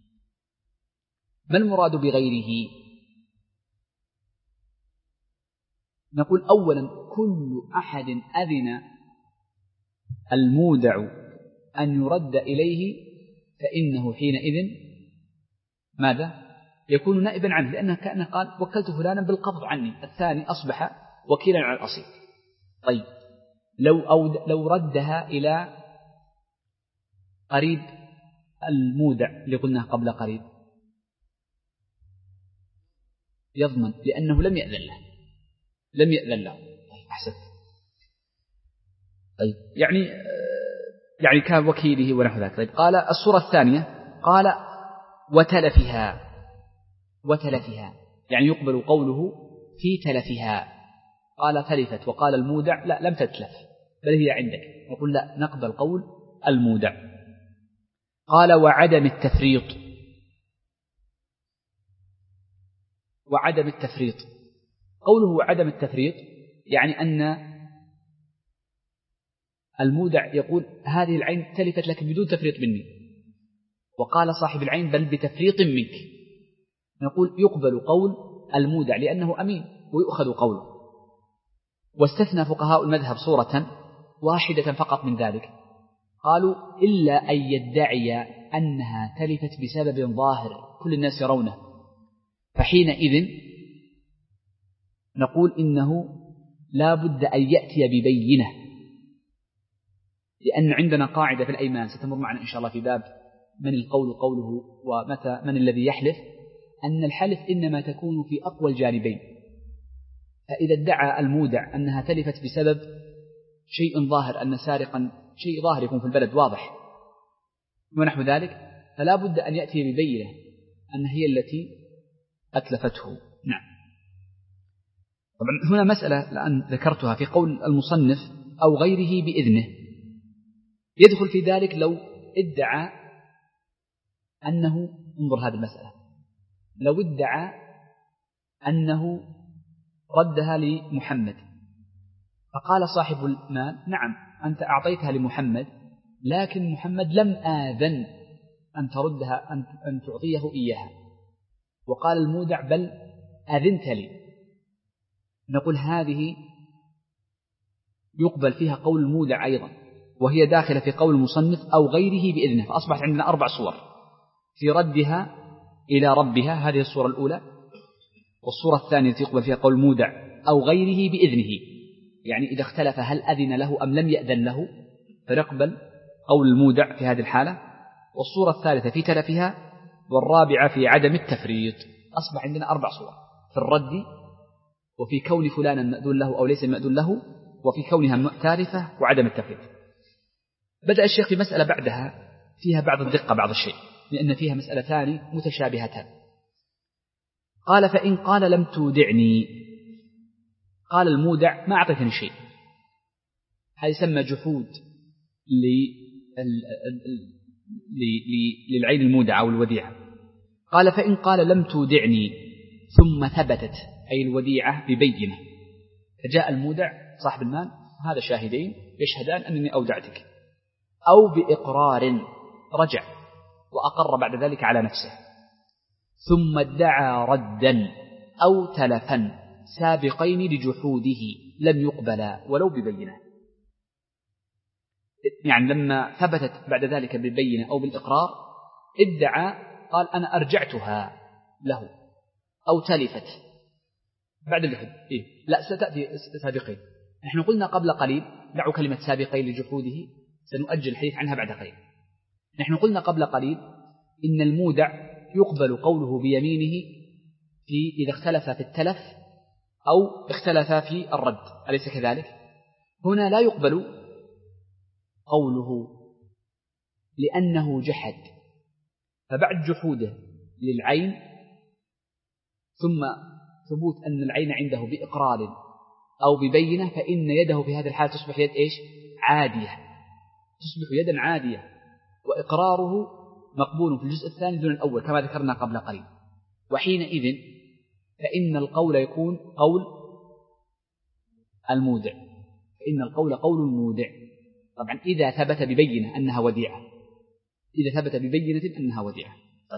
ما المراد بغيره؟ نقول أولا كل أحد أذن المودع أن يرد إليه فإنه حينئذ ماذا؟ يكون نائبا عنه، لأنه كأنه قال وكلت فلانا بالقبض عني، الثاني أصبح وكيلا على الأصيل. طيب لو, أو لو ردها إلى قريب المودع اللي قلناه قبل قريب يضمن لأنه لم يأذن له لم يأذن له طيب أحسن. طيب يعني يعني كان وكيله ونحو ذلك. طيب قال الصورة الثانية قال وتلفها، وتلفها، يعني يقبل قوله في تلفها. قال تلفت وقال المودع لا لم تتلف بل هي عندك، نقول لا نقبل قول المودع. قال وعدم التفريط. وعدم التفريط قوله عدم التفريط يعني أن المودع يقول هذه العين تلفت لك بدون تفريط مني، وقال صاحب العين بل بتفريط منك، نقول يقبل قول المودع لأنه أمين ويؤخذ قوله. واستثنى فقهاء المذهب صورة واحدة فقط من ذلك، قالوا إلا أن يدعي أنها تلفت بسبب ظاهر كل الناس يرونه، فحينئذ نقول إنه لا بد أن يأتي ببينة، لأن عندنا قاعدة في الأيمان ستمر معنا إن شاء الله في باب من القول قوله ومتى من الذي يحلف، أن الحلف إنما تكون في أقوى الجانبين. فإذا ادعى المودع أنها تلفت بسبب شيء ظاهر، أن سارقا شيء ظاهر يكون في البلد واضح ونحو ذلك، فلا بد أن يأتي ببينة أن هي التي أتلفته. نعم. طبعا هنا مسألة الآن ذكرتها في قول المصنف أو غيره بإذنه، يدخل في ذلك لو ادعى أنه، انظر هذه المسألة، لو ادعى أنه ردها لمحمد، فقال صاحب المال نعم أنت أعطيتها لمحمد لكن محمد لم آذن أن تردها أن تعطيه إياها، وقال المودع بل أذنت لي، نقول هذه يقبل فيها قول المودع أيضا، وهي داخلة في قول المصنف أو غيره بإذنه. فأصبحت عندنا أربع صور في ردها إلى ربها، هذه الصورة الأولى. والصورة الثانية يقبل فيها قول المودع أو غيره بإذنه، يعني إذا اختلف هل أذن له أم لم يأذن له فنقبل قول المودع في هذه الحالة. والصورة الثالثة في تلفها، والرابعة في عدم التفريط. أصبح عندنا أربع صور في الرد، وفي كون فلانا مأذون له أو ليس مأذون له، وفي كونها تالفة، وعدم التفريط. بدأ الشيخ في مسألة بعدها فيها بعض الدقة بعض الشيء، لأن فيها مسألتان متشابهتان. قال فإن قال لم تودعني، قال المودع ما أعطيتني شيء، هذا يسمى جحود للعين المودع أو الوديعة. قال فإن قال لم تودعني ثم ثبتت أي الوديعة ببينة، فجاء المودع صاحب المال هذا شاهدين يشهدان أنني أودعتك، أو بإقرار رجع وأقر بعد ذلك على نفسه، ثم ادعى ردا أو تلفا سابقين لجحوده لم يقبلا ولو ببينة. يعني لما ثبتت بعد ذلك بالبينة أو بالإقرار ادعى قال أنا أرجعتها له، أو تلفت بعد الجحود إيه؟ لا ستأتي سابقين. نحن قلنا قبل قليل دعوا كلمة سابقين لجحوده سنؤجل الحديث عنها بعد قليل. نحن قلنا قبل قليل إن المودع يقبل قوله بيمينه في إذا اختلف في التلف أو اختلف في الرد، أليس كذلك؟ هنا لا يقبل قوله لأنه جحد، فبعد جحوده للعين ثم ثبوت أن العين عنده بإقرار أو ببينة، فإن يده في هذه الحالة تصبح يد إيش؟ عادية، تصبح يدا عادية، وإقراره مقبول في الجزء الثاني دون الأول كما ذكرنا قبل قليل. وحينئذ فإن القول يكون قول المودع، فإن القول قول المودع طبعا إذا ثبت ببينة أنها وديعة، إذا ثبت ببينة أنها وديعة. طيب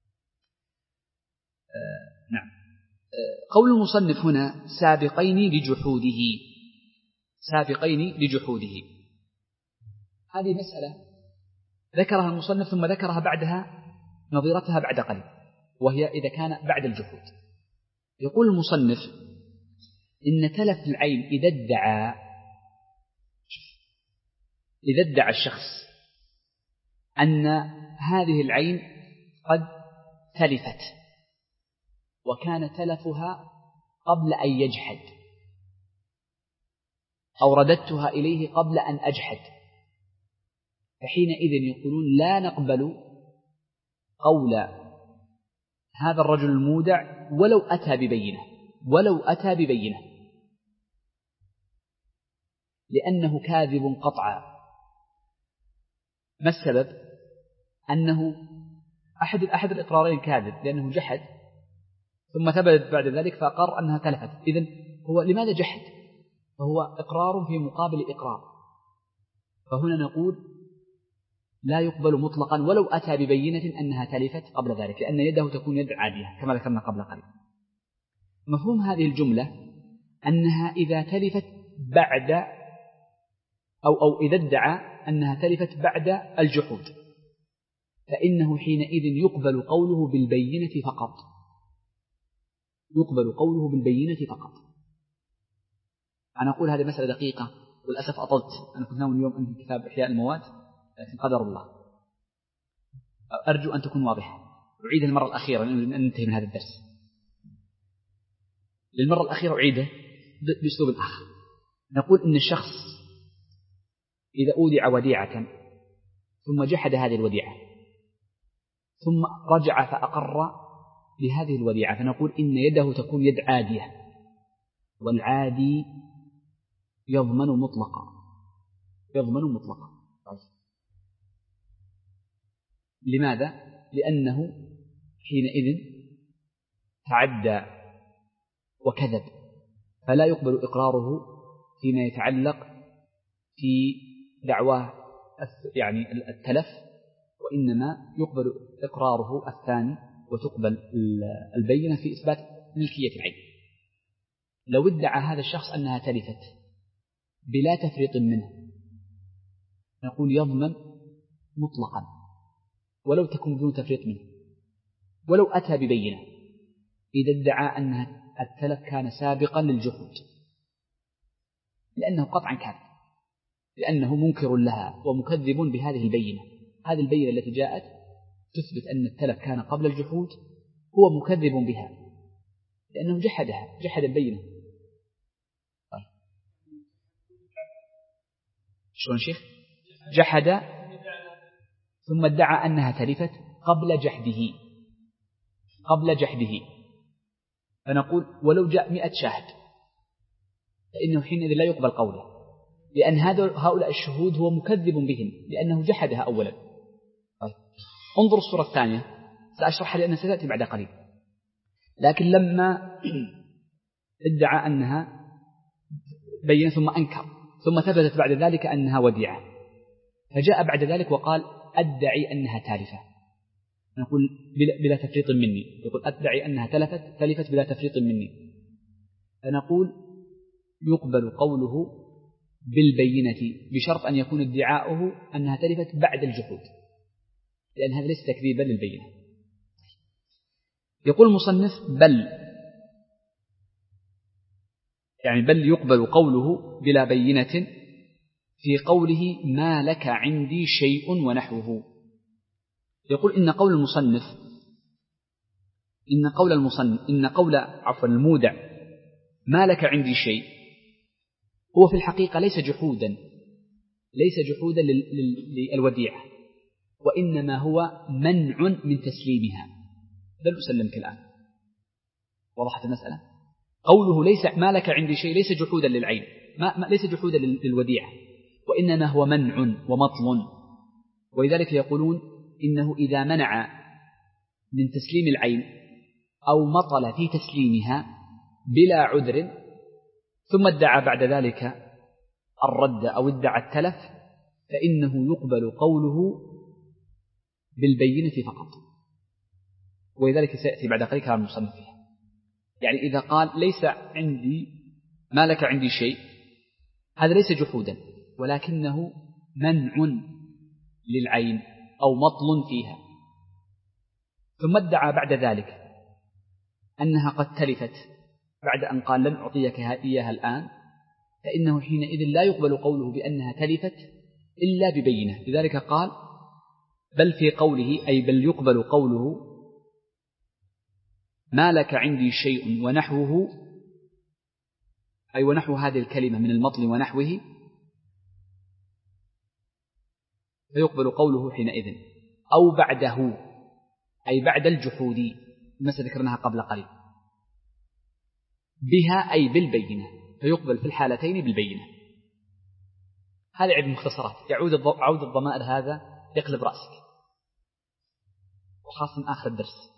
آه نعم. آه قول المصنف هنا سابقين لجحوده، سابقين لجحوده، هذه مسألة ذكرها المصنف ثم ذكرها بعدها نظيرتها بعد قليل، وهي إذا كان بعد الجحود. يقول المصنف إن تلف العين إذا ادعى إذا ادعى الشخص أن هذه العين قد تلفت وكان تلفها قبل أن يجحد، أو رددتها إليه قبل أن أجحد، فحينئذ يقولون لا نقبل قول هذا الرجل المودع ولو أتى ببينة ولو أتى ببينة لأنه كاذب قطعا. ما السبب؟ أنه أحد أحد الإقرارين كاذب لأنه جحد ثم ثبت بعد ذلك فأقر أنها تلفت. إذن هو لماذا جحد؟ فهو إقرار في مقابل إقرار. فهنا نقول لا يقبل مطلقا ولو أتى ببينة أنها تلفت قبل ذلك، لأن يده تكون يد عادية كما ذكرنا قبل قليل. مفهوم هذه الجملة أنها إذا تلفت بعد أو, أو إذا ادعى أنها تلفت بعد الجحود فإنه حينئذ يقبل قوله بالبينة فقط. يقبل قوله بالبينة فقط. أنا أقول هذه مسألة دقيقة وللأسف أطلت. أنا كنت ناوي اليوم أنهي كتاب إحياء المواد لكن قدر الله. أرجو أن تكون واضحة. أعيد المرة الأخيرة لأن ننتهي من هذا الدرس. للمرة الأخيرة أعيده بأسلوب آخر. نقول إن الشخص إذا أودع وديعة ثم جحد هذه الوديعة ثم رجع فأقر بهذه الوديعة فنقول إن يده تكون يد عادية والعادي يضمن مطلقا. يضمن مطلقا. طيب. لماذا؟ لأنه حينئذ تعدى وكذب فلا يقبل إقراره فيما يتعلق في دعواه يعني التلف، وإنما يقبل إقراره الثاني وتقبل البينة في إثبات ملكية العين. لو ادعى هذا الشخص أنها تلفت بلا تفريط منه نقول يضمن مطلقا ولو تكون بدون تفريط منه ولو أتى ببينة إذا ادعى أن التلف كان سابقا للجحود لأنه قطعا كان لأنه منكر لها ومكذب بهذه البينة. هذه البينة التي جاءت تثبت أن التلف كان قبل الجحود هو مكذب بها لأنه جحدها جحد البينة. طيب. شلون شيخ؟ جحد ثم ادعى أنها تلفت قبل جحده قبل جحده فنقول ولو جاء مئة شاهد فإنه حينئذ لا يقبل قوله لأن هؤلاء الشهود هو مكذب بهم لأنه جحدها أولا. طيب. انظر الصورة الثانية سأشرحها لأنها ستأتي بعد قليل. لكن لما ادعى أنها بين ثم أنكر ثم ثبتت بعد ذلك أنها وديعة فجاء بعد ذلك وقال أدعي أنها تالفة نقول بلا تفريط مني. يقول أدعي أنها تلفت تلفت بلا تفريط مني فنقول يقبل قوله بالبينة بشرط أن يكون ادعاؤه أنها تلفت بعد الجحود لأن هذا ليس تكذيبا للبينة. يقول المصنف بل يعني بل يقبل قوله بلا بينة في قوله ما لك عندي شيء ونحوه. يقول إن قول المصنف إن قول المصنف إن قول عفوا المودع ما لك عندي شيء هو في الحقيقة ليس جحودا ليس جحودا للوديعة وإنما هو منع من تسليمها. بل أسلمك الآن. وضحت المسألة. قوله ليس ما لك عندي شيء ليس جحودا للعين ما ما ليس جحودا للوديعة وإنما هو منع ومطل. ولذلك يقولون إنه إذا منع من تسليم العين أو مطل في تسليمها بلا عذر ثم ادعى بعد ذلك الرد أو ادعى التلف فإنه يقبل قوله بالبينة فقط. ولذلك سيأتي بعد قليل كلام المصنف فيها. يعني إذا قال ليس عندي ما لك عندي شيء هذا ليس جحودا ولكنه منع للعين أو مطل فيها ثم ادعى بعد ذلك أنها قد تلفت بعد أن قال لن أعطيك إياها الآن فإنه حينئذ لا يقبل قوله بأنها تلفت إلا ببينة. لذلك قال بل في قوله أي بل يقبل قوله ما لك عندي شيء ونحوه أي ونحو هذه الكلمة من المطل ونحوه فيقبل قوله حينئذ أو بعده أي بعد الجحود المسألة ذكرناها قبل قليل، بها أي بالبينة، فيقبل في الحالتين بالبينة. هذا عدة مختصرات. يعود عود الضمائر هذا يقلب رأسك، وخاصة من آخر الدرس.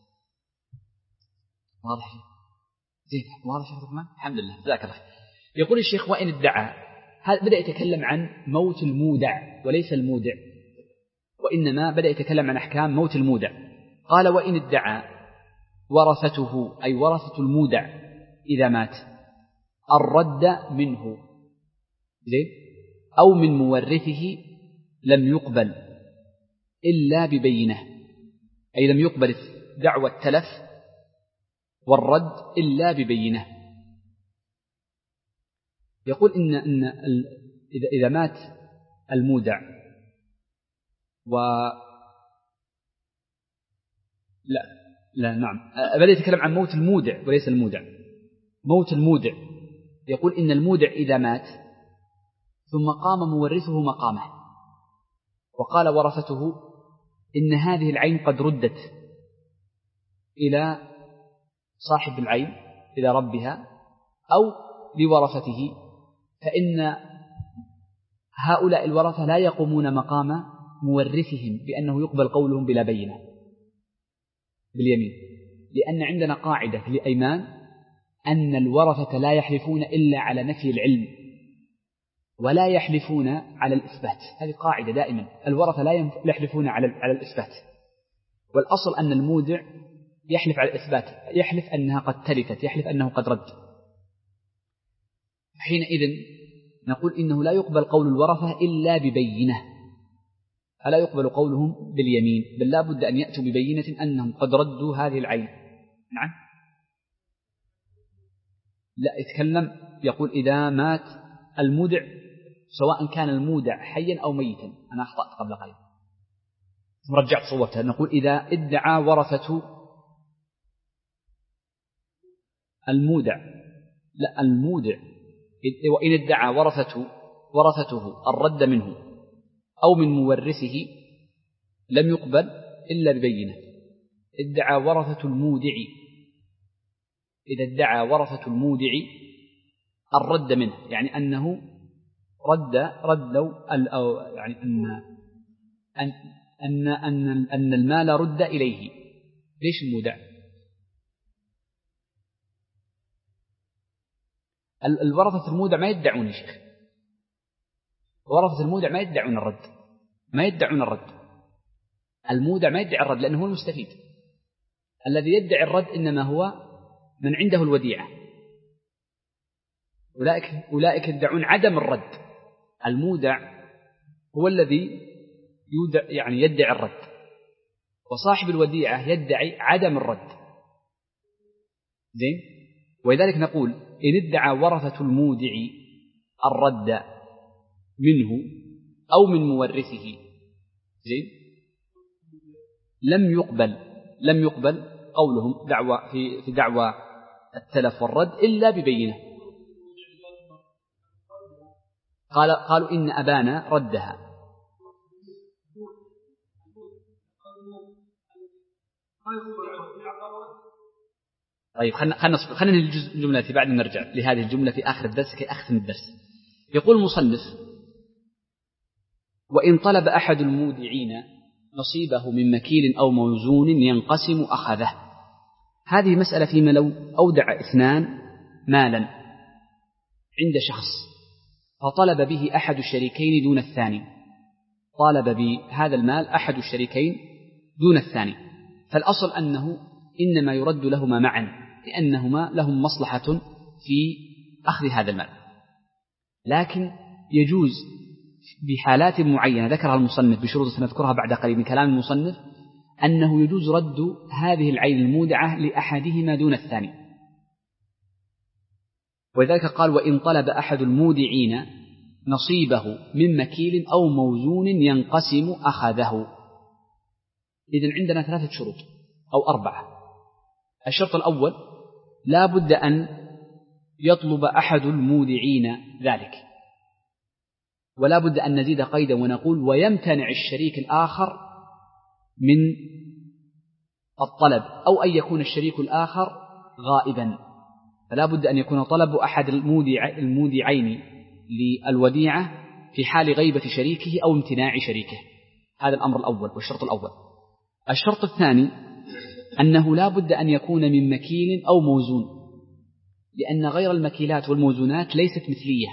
واضح زين؟ واضح يا الرحمن؟ الحمد لله، جزاك الله. يقول الشيخ: وإن ادعى، هذا بدأ يتكلم عن موت المودع وليس المودع، وإنما بدأ يتكلم عن أحكام موت المودع. قال: وإن ادعى ورثته أي ورثة المودع إذا مات الرد منه زين أو من مورثه لم يقبل إلا ببينة، أي لم يقبل دعوى التلف والرد إلا ببينة. يقول إن, إن إذا, إذا مات المودع و لا لا نعم بدأ يتكلم عن موت المودع وليس المودع. موت المودع، يقول إن المودع إذا مات ثم قام مورثه مقامه وقال ورثته إن هذه العين قد ردت إلى صاحب العين إلى ربها أو لورثته، فإن هؤلاء الورثة لا يقومون مقام مورثهم بأنه يقبل قولهم بلا بينة باليمين، لأن عندنا قاعدة في الأيمان أن الورثة لا يحلفون إلا على نفي العلم ولا يحلفون على الإثبات. هذه قاعدة دائما، الورثة لا يحلفون على على الإثبات، والأصل أن المودع يحلف على الإثبات، يحلف أنها قد تلفت، يحلف أنه قد رد. حينئذ نقول إنه لا يقبل قول الورثة إلا ببينة، فلا يقبل قولهم باليمين، بل لا بد أن يأتوا ببينة أنهم قد ردوا هذه العين. نعم لا يتكلم، يقول إذا مات المودع سواء كان المودع حيا أو ميتا. أنا أخطأت قبل قليل رجعت صوتها. نقول إذا ادعى ورثة المودع لا المودع وإن ادعى ورثته ورثته الرد منه أو من مورثه لم يقبل إلا ببينة. ادعى ورثة المودع، إذا ادعى ورثة المودع الرد منه، يعني أنه رد رد لو أو يعني أن أن أن أن, أن المال رد إليه. ليش المودع؟ الورثة المودع ما يدعون يا شيخ، ورثة المودع ما يدعون الرد، ما يدعون الرد. المودع ما يدعي الرد لأنه هو المستفيد. الذي يدعي الرد إنما هو من عنده الوديعة، أولئك أولئك يدعون عدم الرد. المودع هو الذي يودع يعني يدعي الرد، وصاحب الوديعة يدعي عدم الرد. زين؟ ولذلك نقول إن ادعى ورثة المودع الرد منه أو من مورثه زين لم يقبل لم يقبل قولهم دعوى في في دعوى التلف والرد إلا ببينة. قال قالوا إن أبانا ردها. طيب خلنا خلنا نصبر، خلنا ننهي الجملة بعد نرجع لهذه الجملة في آخر الدرس كي أختم الدرس. يقول المصنف: وإن طلب أحد المودعين نصيبه من مكيل أو موزون ينقسم أخذه. هذه مسألة فيما لو أودع اثنان مالا عند شخص فطلب به أحد الشريكين دون الثاني، طالب بهذا المال أحد الشريكين دون الثاني، فالأصل أنه إنما يرد لهما معا لأنهما لهم مصلحة في أخذ هذا المال. لكن يجوز بحالات معينة ذكرها المصنف بشروط سنذكرها بعد قليل من كلام المصنف، أنه يجوز رد هذه العين المودعة لأحدهما دون الثاني. ولذلك قال: وإن طلب أحد المودعين نصيبه من مكيل أو موزون ينقسم أخذه. إذن عندنا ثلاثة شروط أو أربعة. الشرط الأول: لا بد أن يطلب أحد المودعين ذلك، ولا بد أن نزيد قيدا ونقول: ويمتنع الشريك الآخر من الطلب أو أن يكون الشريك الآخر غائبا، فلا بد أن يكون طلب أحد المودع المودعين للوديعة في حال غيبة شريكه أو امتناع شريكه. هذا الأمر الأول والشرط الأول. الشرط الثاني أنه لا بد أن يكون من مكيل أو موزون، لأن غير المكيلات والموزونات ليست مثلية،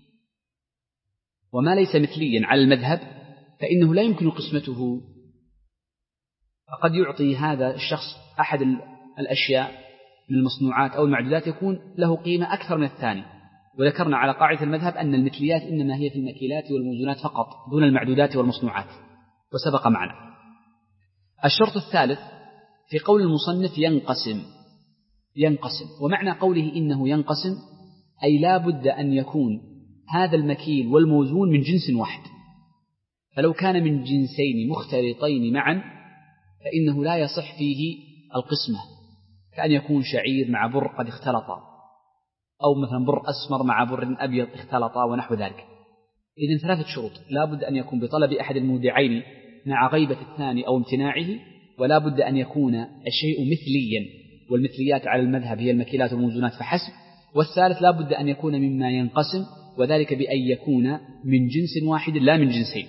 وما ليس مثليا على المذهب فإنه لا يمكن قسمته. فقد يعطي هذا الشخص أحد الأشياء من المصنوعات أو المعدودات يكون له قيمة أكثر من الثاني، وذكرنا على قاعدة المذهب أن المثليات إنما هي في المكيلات والموزونات فقط دون المعدودات والمصنوعات، وسبق معنا. الشرط الثالث في قول المصنف ينقسم ينقسم ومعنى قوله إنه ينقسم أي لا بد أن يكون هذا المكيل والموزون من جنس واحد، فلو كان من جنسين مختلطين معا فإنه لا يصح فيه القسمة، كأن يكون شعير مع بر قد اختلطا، أو مثلا بر أسمر مع بر أبيض اختلطا ونحو ذلك. إذن ثلاثة شروط: لا بد أن يكون بطلب أحد المودعين مع غيبة الثاني أو امتناعه، ولا بد أن يكون الشيء مثليا، والمثليات على المذهب هي المكيلات والموزونات فحسب. والثالث لا بد أن يكون مما ينقسم، وذلك بأن يكون من جنس واحد لا من جنسين.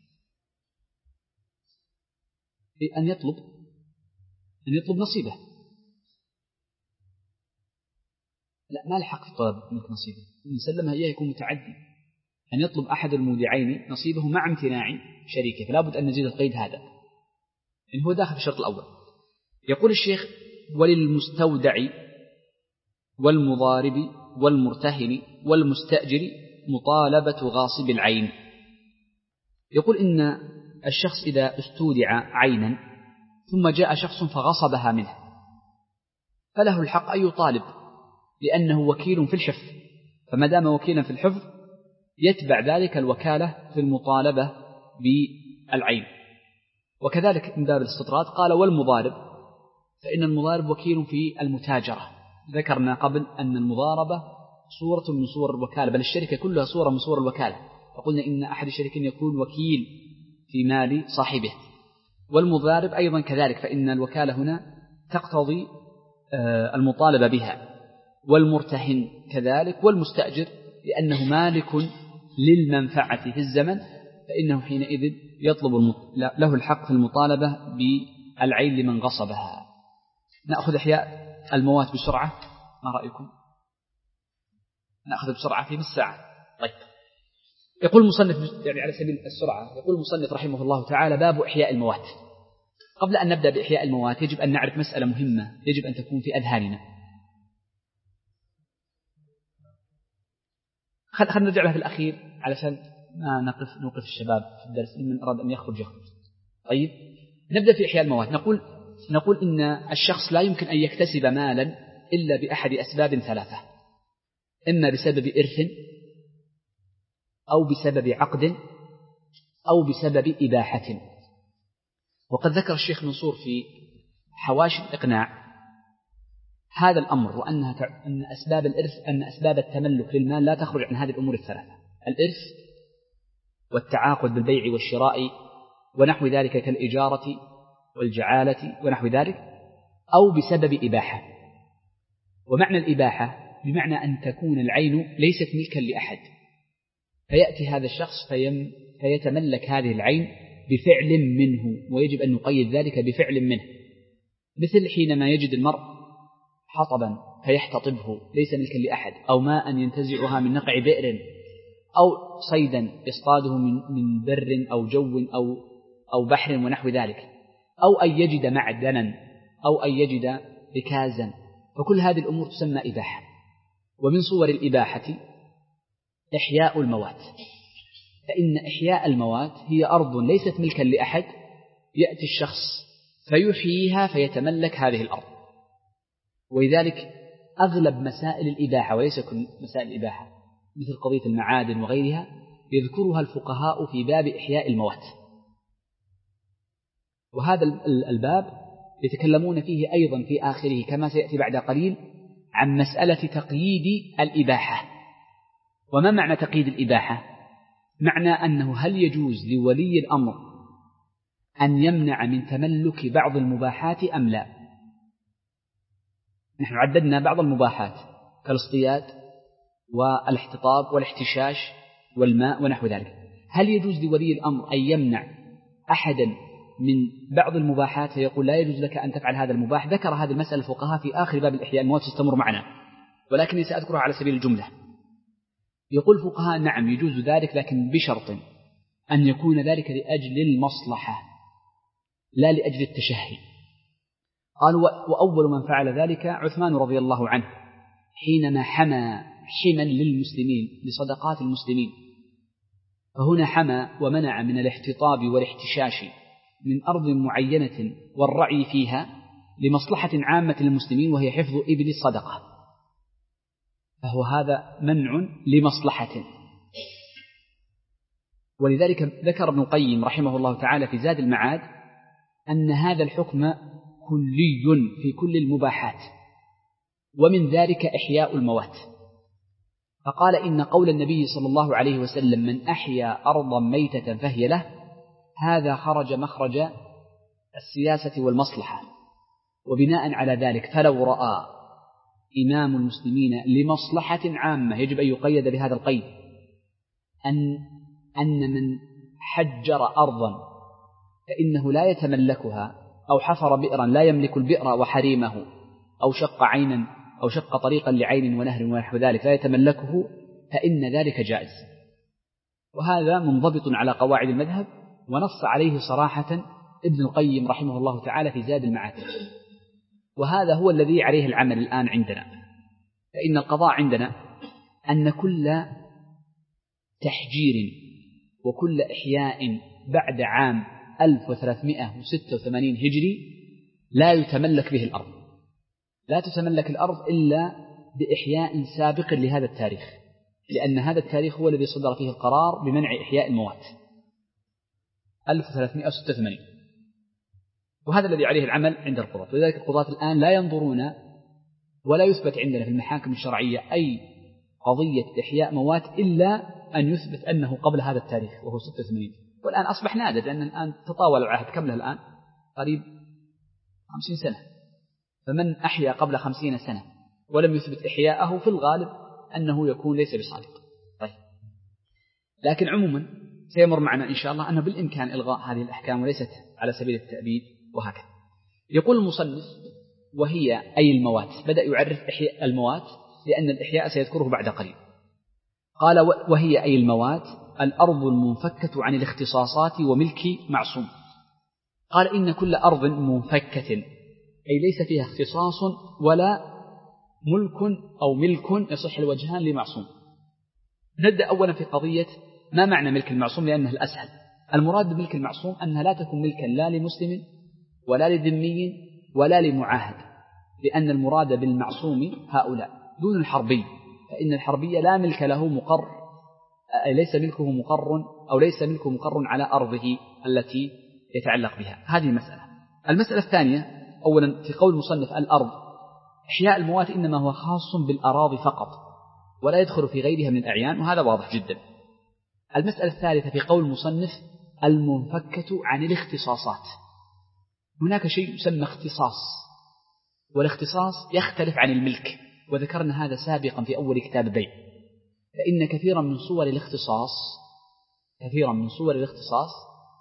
أن يطلب أن يطلب نصيبه. لا، ما الحق في الطلب منك نصيبه، إن سلمها إياه يكون متعدي. أن يطلب أحد المودعين نصيبه مع امتناع شريكه، فلا بد أن نزيد القيد هذا، إن هو داخل في الشرط الأول. يقول الشيخ: وللمستودع والمضارب والمرتهن والمستأجر مطالبة غاصب العين. يقول إن الشخص إذا استودع عينا ثم جاء شخص فغصبها منه فله الحق أن يطالب، لأنه وكيل في الحفظ، فما دام وكيلا في الحفظ يتبع ذلك الوكالة في المطالبة بالعين. وكذلك من باب الاستطراد قال: والمضارب، فإن المضارب وكيل في المتاجرة. ذكرنا قبل أن المضاربة صورة من صور الوكالة، بل الشركة كلها صورة من صور الوكالة، فقلنا إن أحد الشريكين يكون وكيل في مال صاحبه. والمضارب أيضا كذلك، فإن الوكالة هنا تقتضي المطالبة بها. والمرتهن كذلك، والمستأجر لأنه مالك للمنفعة في الزمن، فإنه حينئذ يطلب له الحق في المطالبة بالعين لمن غصبها. نأخذ إحياء الموات بسرعة، ما رأيكم؟ نأخذ بسرعة في نص ساعة. طيب. يقول المصنف يعني على سبيل السرعة، يقول المصنف رحمه الله تعالى: باب إحياء الموات. قبل أن نبدأ بإحياء الموات يجب أن نعرف مسألة مهمة يجب أن تكون في أذهاننا. خلينا نرجع لها في الأخير علشان ما نقف نوقف الشباب في الدرس، من أراد أن يخرج يخرج. طيب، نبدأ في إحياء الموات. نقول نقول إن الشخص لا يمكن أن يكتسب مالا إلا بأحد أسباب ثلاثة: إما بسبب إرث، أو بسبب عقد، أو بسبب إباحة. وقد ذكر الشيخ منصور في حواشي الإقناع هذا الأمر، وأنها أن أسباب الإرث أن أسباب التملك للمال لا تخرج عن هذه الأمور الثلاثة: الإرث والتعاقد بالبيع والشراء ونحو ذلك كالإجارة والجعالة ونحو ذلك، أو بسبب إباحة. ومعنى الإباحة بمعنى أن تكون العين ليست ملكا لأحد، فيأتي هذا الشخص فيم فيتملك هذه العين بفعل منه، ويجب أن نقيد ذلك بفعل منه، مثل حينما يجد المرء حطبا فيحتطبه ليس ملكا لأحد، أو ماء ينتزعها من نقع بئر، أو صيدا يصطاده من من بر أو جو أو أو بحر ونحو ذلك، أو أن يجد معدنا، أو أن يجد ركازا، فكل هذه الأمور تسمى إباحة. ومن صور الإباحة إحياء الموات، فإن إحياء الموات هي أرض ليست ملكا لأحد، يأتي الشخص فيحييها فيتملك هذه الأرض. ولذلك أغلب مسائل الإباحة وليس كل مسائل الإباحة مثل قضية المعادن وغيرها يذكرها الفقهاء في باب إحياء الموات، وهذا الباب يتكلمون فيه أيضا في آخره كما سيأتي بعد قليل عن مسألة تقييد الإباحة. وما معنى تقييد الإباحة؟ معنى أنه هل يجوز لولي الأمر أن يمنع من تملك بعض المباحات أم لا؟ نحن عددنا بعض المباحات كالاصطياد والاحتطاب والاحتشاش والماء ونحو ذلك. هل يجوز لولي الأمر أن يمنع أحدا من بعض المباحات فيقول لا يجوز لك أن تفعل هذا المباح؟ ذكر هذه المسألة الفقهاء في آخر باب الإحياء المواد تستمر معنا، ولكني سأذكرها على سبيل الجملة. يقول الفقهاء نعم يجوز ذلك، لكن بشرط أن يكون ذلك لأجل المصلحة لا لأجل التشهي. قال وأول من فعل ذلك عثمان رضي الله عنه حينما حمى حما للمسلمين لصدقات المسلمين، فهنا حمى ومنع من الاحتطاب والاحتشاش من أرض معينة والرعي فيها لمصلحة عامة للمسلمين وهي حفظ إبل الصدقة، فهو هذا منع لمصلحة. ولذلك ذكر ابن القيم رحمه الله تعالى في زاد المعاد أن هذا الحكم كلي في كل المباحات، ومن ذلك إحياء الموات. فقال إن قول النبي صلى الله عليه وسلم من أحيا أرضا ميتة فهي له، هذا خرج مخرج السياسة والمصلحة. وبناء على ذلك فلو رأى إمام المسلمين لمصلحة عامة يجب أن يقيد بهذا القيد أن أن من حجر أرضا فإنه لا يتملكها، أو حفر بئرا لا يملك البئر وحريمه، أو شق عينا أو شق طريقا لعين ونهر ونحو ذلك لا يتملكه، فإن ذلك جائز. وهذا منضبط على قواعد المذهب، ونص عليه صراحة ابن القيم رحمه الله تعالى في زاد المعاد. وهذا هو الذي عليه العمل الآن عندنا. فإن القضاء عندنا أن كل تحجير وكل إحياء بعد عام ألف وثلاثمائة وستة وثمانين هجري لا يتملك به الأرض، لا تتملك الأرض إلا بإحياء سابق لهذا التاريخ، لأن هذا التاريخ هو الذي صدر فيه القرار بمنع إحياء الموات ألف وثلاثمائة وستة وثمانين، وهذا الذي عليه العمل عند القضاة. ولذلك القضاة الآن لا ينظرون ولا يثبت عندنا في المحاكم الشرعية أي قضية إحياء موات إلا أن يثبت أنه قبل هذا التاريخ وهو ستة وثمانين. والآن أصبح نادر، لأن الآن تطاول العهد، كم له الآن؟ قريب خمسين سنة. فمن أحيا قبل خمسين سنة ولم يثبت إحياءه في الغالب أنه يكون ليس بصادق. طيب. لكن عموما سيمر معنا إن شاء الله أنه بالإمكان إلغاء هذه الأحكام وليست على سبيل التأبيد وهكذا. يقول المصنف وهي أي الموات، بدأ يعرف إحياء الموات لأن الإحياء سيذكره بعد قليل. قال وهي أي الموات الأرض المنفكة عن الاختصاصات وملك معصوم. قال إن كل أرض منفكة أي ليس فيها اختصاص ولا ملك أو ملك يصح الوجهان لمعصوم. نبدأ أولا في قضية ما معنى ملك المعصوم لأنه الأسهل. المراد بملك المعصوم أنها لا تكون ملكا لا لمسلم ولا لذمي ولا لمعاهد، لأن المراد بالمعصوم هؤلاء دون الحربي، فإن الحربي لا ملك له مقر، ليس ملكه مقر أو ليس ملكه مقر على أرضه التي يتعلق بها. هذه مسألة. المسألة الثانية أولا في قول مصنف الأرض، إحياء الموات إنما هو خاص بالأراضي فقط ولا يدخل في غيرها من الأعيان، وهذا واضح جدا. المسألة الثالثة في قول مصنف المنفكة عن الاختصاصات. هناك شيء يسمى اختصاص، والاختصاص يختلف عن الملك، وذكرنا هذا سابقا في أول كتاب البيع. فإن كثيرا من صور الاختصاص كثيرا من صور الاختصاص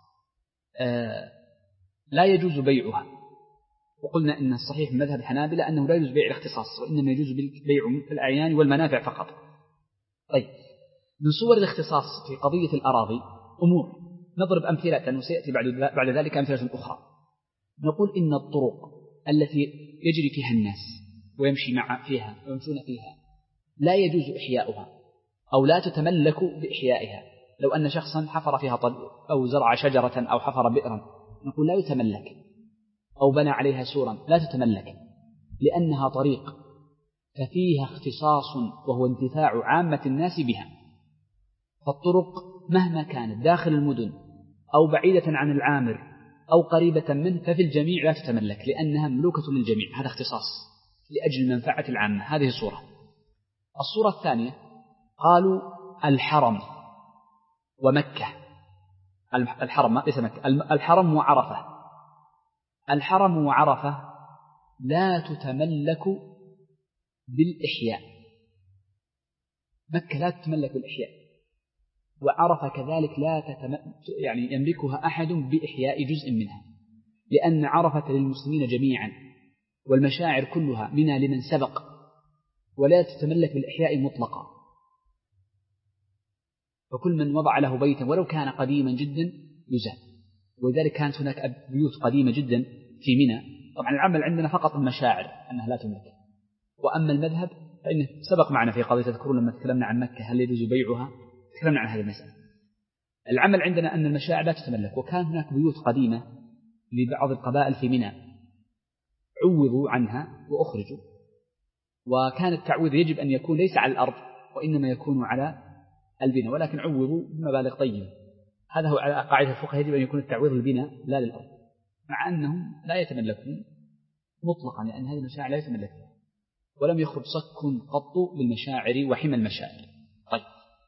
آه لا يجوز بيعها، وقلنا إن الصحيح من مذهب الحنابلة أنه لا يجوز بيع الاختصاص، وإنما يجوز بيع الأعيان والمنافع فقط. طيب، من صور الاختصاص في قضية الأراضي أمور، نضرب أمثلة وسيأتي بعد بعد ذلك أمثلة أخرى. نقول إن الطرق التي يجري فيها الناس ويمشي مع فيها ويمشون فيها لا يجوز إحياؤها أو لا تتملك بإحيائها. لو أن شخصا حفر فيها طل أو زرع شجرة أو حفر بئرا نقول لا يتملك، أو بنى عليها سورا لا تتملك، لأنها طريق ففيها اختصاص وهو انتفاع عامة الناس بها. فالطرق مهما كانت داخل المدن أو بعيدة عن العامر أو قريبة منه ففي الجميع لا تتملك، لأنها مملوكة للجميع. هذا اختصاص لأجل المنفعة العامة. هذه صورة. الصورة الثانية قالوا الحرم ومكة. الحرم ليس مكة، الحرم وعرفة. الحرم وعرفة لا تتملك بالإحياء، مكة لا تتملك بالإحياء، وعرفة كذلك لا تتملك يعني يملكها أحد بإحياء جزء منها، لأن عرفة للمسلمين جميعا والمشاعر كلها منها لمن سبق، ولا تتملك بالإحياء مطلقا. فكل من وضع له بيتا ولو كان قديما جدا يزال. ولذلك كانت هناك بيوت قديمة جدا في منى. طبعا العمل عندنا فقط المشاعر أنها لا تملك، وأما المذهب فإنه سبق معنا في قضية تذكرون لما تكلمنا عن مكة هل يجوز بيعها، تكلمنا عن هذه المسألة. العمل عندنا أن المشاعر لا تتملك، وكان هناك بيوت قديمة لبعض القبائل في منى عوضوا عنها وأخرجوا، وكان التعويض يجب أن يكون ليس على الأرض وإنما يكون على البناء، ولكن عوضوا بمبالغ طيبة. هذا هو على قاعدة الفقه، يجب أن يكون التعويض للبناء لا للأرض، مع أنهم لا يتملكون مطلقا لأن هذه المشاعر لا يتملكون، ولم يخرج صك قط للمشاعر وحمى المشاعر. طيب،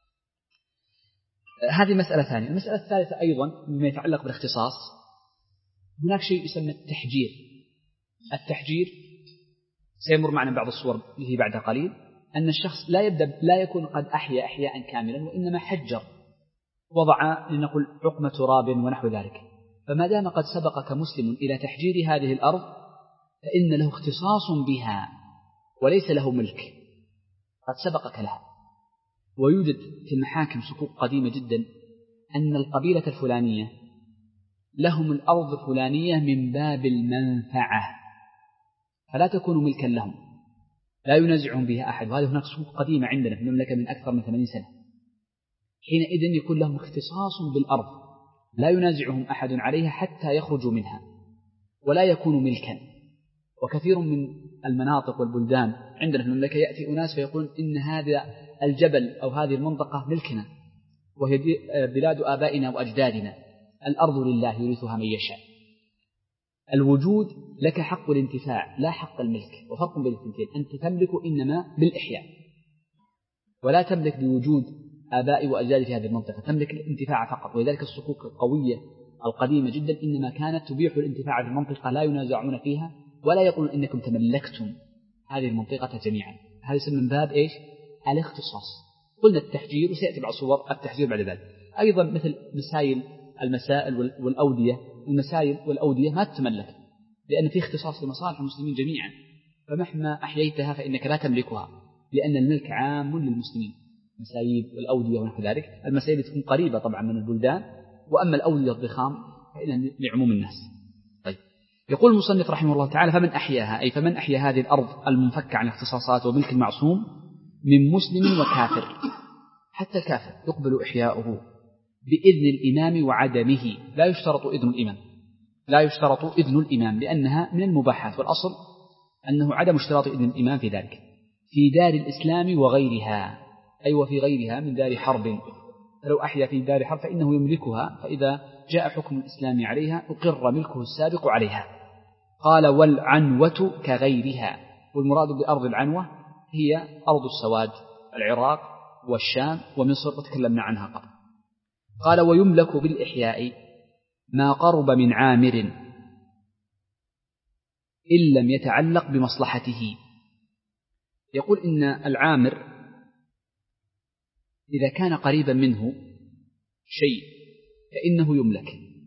هذه مسألة ثانية. المسألة الثالثة أيضا مما يتعلق بالاختصاص، هناك شيء يسمى التحجير. التحجير سيمر معنا بعض الصور به بعد قليل، أن الشخص لا يبدأ لا يكون قد أحيا إحياء كاملا، وإنما حجر، وضع لنقل عقمة تراب ونحو ذلك. فما دام قد سبقك مسلم إلى تحجير هذه الأرض فإن له اختصاص بها وليس له ملك، قد سبقك لها. ويوجد في المحاكم صكوك قديمة جدا أن القبيلة الفلانية لهم الأرض الفلانية من باب المنفعة، فلا تكون ملكا لهم، لا ينازعهم بها أحد. وهذه هناك صكوك قديمة عندنا في المملكة من أكثر من ثمانين سنة. حينئذ يكون لهم اختصاص بالأرض لا ينازعهم أحد عليها حتى يخرجوا منها، ولا يكون ملكا. وكثير من المناطق والبلدان عندنا في المملكة يأتي أناس فيقول إن هذا الجبل أو هذه المنطقة ملكنا وهي بلاد آبائنا وأجدادنا، الأرض لله يورثها من يشاء. الوجود لك حق الانتفاع لا حق الملك، وفرق بين الاثنتين. أنت تملك إنما بالإحياء، ولا تملك بوجود آباء وأجداد في هذه المنطقة، تملك الانتفاع فقط. ولذلك الصكوك القوية القديمة جدا إنما كانت تبيح الانتفاع في المنطقة، لا ينازعون فيها ولا يقولون إنكم تملكتم هذه المنطقة جميعا. هذا يسمى من باب إيش؟ الاختصاص. قلنا التحجير، وسيأتي بعض صور التحجير بعد ذلك. أيضا مثل مسائل المسائل والأودية. المسائل والأودية ما تتملك لأن في اختصاص لمصالح المسلمين جميعا، فمهما أحييتها فإنك لا تملكها، لأن الملك عام للمسلمين. مسايد والأودية ونحو ذلك، المسايد تكون قريبة طبعا من البلدان، وأما الأودية الضخام فإنها لعموم الناس. طيب، يقول المصنف رحمه الله تعالى: فمن أحياها، أي فمن أحيا هذه الأرض المنفكة عن اختصاصات وملك المعصوم من مسلم وكافر، حتى الكافر يقبل إحياؤه بإذن الإمام وعدمه. لا يشترط إذن الإمام، لا يشترط إذن الإمام لأنها من المباحات، والأصل أنه عدم اشتراط إذن الإمام في ذلك. في دار الإسلام وغيرها، أي وفي غيرها من دار حرب. لو أحيا في دار حرب فإنه يملكها، فإذا جاء حكم الإسلام عليها أقر ملكه السابق عليها. قال: والعنوة كغيرها. والمراد بأرض العنوة هي أرض السواد، العراق والشام ومصر، وتكلمنا عنها قبل. قال: ويملك بالإحياء ما قرب من عامر إن لم يتعلق بمصلحته. يقول إن العامر إذا كان قريبا منه شيء فإنه يملك،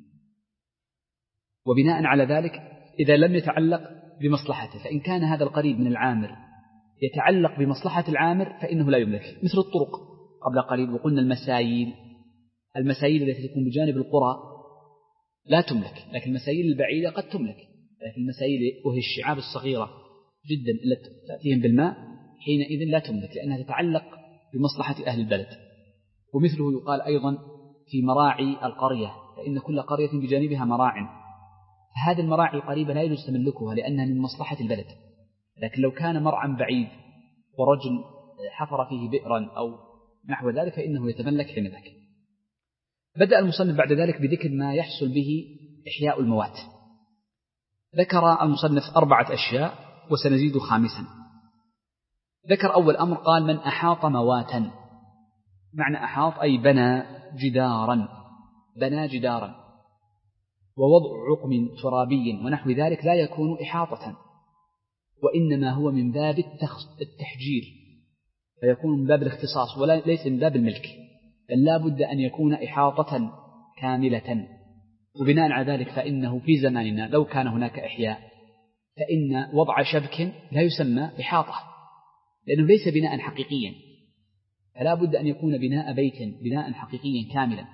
وبناء على ذلك إذا لم يتعلق بمصلحته، فإن كان هذا القريب من العامر يتعلق بمصلحة العامر فإنه لا يملك. مثل الطرق قبل قليل، وقلنا المسايل المسايل التي تكون بجانب القرى لا تملك، لكن المسايل البعيدة قد تملك. لكن المسايل وهي الشعاب الصغيرة جدا التي تأتيهم بالماء حينئذ لا تملك، لأنها تتعلق بمصلحة أهل البلد. ومثله يقال أيضا في مراعي القرية، فإن كل قرية بجانبها مراع، هذه المراعي القريبة لا يجوز تملكها لأنها من مصلحة البلد. لكن لو كان مرعا بعيد ورجل حفر فيه بئرا أو نحو ذلك فإنه يتملك حين ذاك. بدأ المصنف بعد ذلك بذكر ما يحصل به إحياء الموات. ذكر المصنف أربعة أشياء وسنزيد خامسا. ذكر أول أمر، قال: من أحاط مواتا. معنى أحاط أي بنى جدارا بنى جدارا ووضع عقم ترابي ونحو ذلك لا يكون إحاطة، وإنما هو من باب التحجير، فيكون من باب الاختصاص ولا ليس من باب الملك، بل لا بد أن يكون إحاطة كاملة. وبناء على ذلك فإنه في زماننا لو كان هناك إحياء فإن وضع شبك لا يسمى إحاطة، لأنه ليس بناء حقيقيا، فلا بد أن يكون بناء بيت بناء حقيقيا كاملا.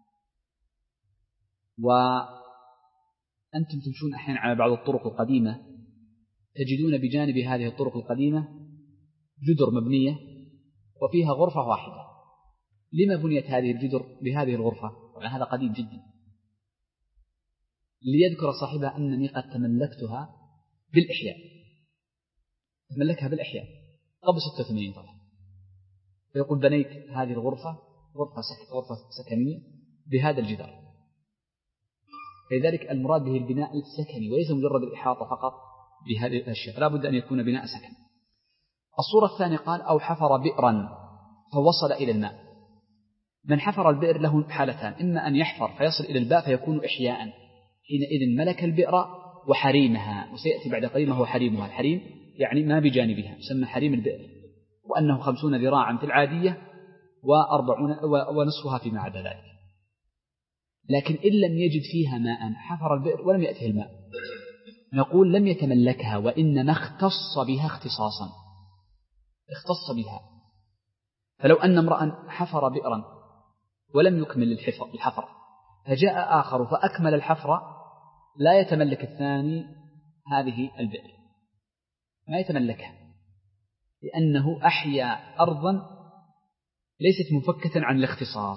وأنتم تمشون أحيانا على بعض الطرق القديمة تجدون بجانب هذه الطرق القديمة جدر مبنية وفيها غرفة واحدة. لما بنيت هذه الجدر بهذه الغرفة؟ طبعا هذا قديم جدا. ليذكر صاحبها أنني قد تملكتها بالإحياء، تملكها بالإحياء قبل ستة وثمانين طبعا. فيقول بنيت هذه الغرفة غرفة, سك... غرفة سكنية بهذا الجدار. لذلك المراد به البناء السكني وليس مجرد الإحاطة فقط بهذه الأشياء، لا بد أن يكون بناء سكن. الصورة الثانية قال أو حفر بئرا فوصل إلى الماء. من حفر البئر له حالتان، إما أن يحفر فيصل إلى الماء فيكون إحياء، حينئذ ملك البئر وحريمها، وسيأتي بعد قليل ما هو حريمها. الحريم يعني ما بجانبها، يسمى حريم البئر، وأنه خمسون ذراعا في العادية وأربعون ونصفها فيما عدا ذلك. لكن إن لم يجد فيها ماء حفر البئر ولم يأته الماء، نقول لم يتملكها، وإنما اختص بها اختصاصا، اختص بها. فلو أن امرأ حفر بئرا ولم يكمل الحفر فجاء آخر فأكمل الحفر، لا يتملك الثاني هذه البئر، ما يتملكها، لأنه أحيا أرضا ليست مفكة عن الاختصاص.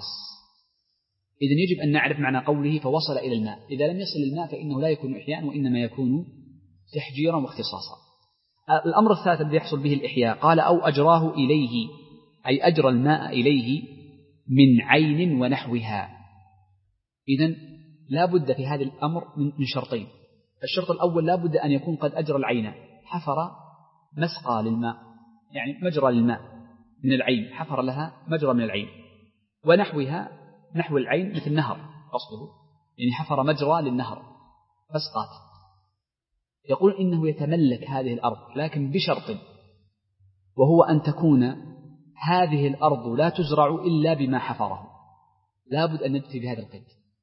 إذن يجب أن نعرف معنى قوله فوصل إلى الماء. إذا لم يصل الماء فإنه لا يكون إحياء وإنما يكون تحجيرا واختصاصا. الأمر الثالث الذي يحصل به الإحياء قال أو أجراه إليه، أي أجرى الماء إليه من عين ونحوها. إذن لا بد في هذا الأمر من شرطين. الشرط الأول لا بد أن يكون قد أجرى العين، حفر مسقى للماء، يعني مجرى للماء من العين، حفر لها مجرى من العين، ونحوها نحو العين مثل نهر قصده، يعني حفر مجرى للنهر فسقات. يقول إنه يتملك هذه الأرض لكن بشرط، وهو أن تكون هذه الأرض لا تزرع إلا بما حفره، لا بد أن نأتي بهذا القيد.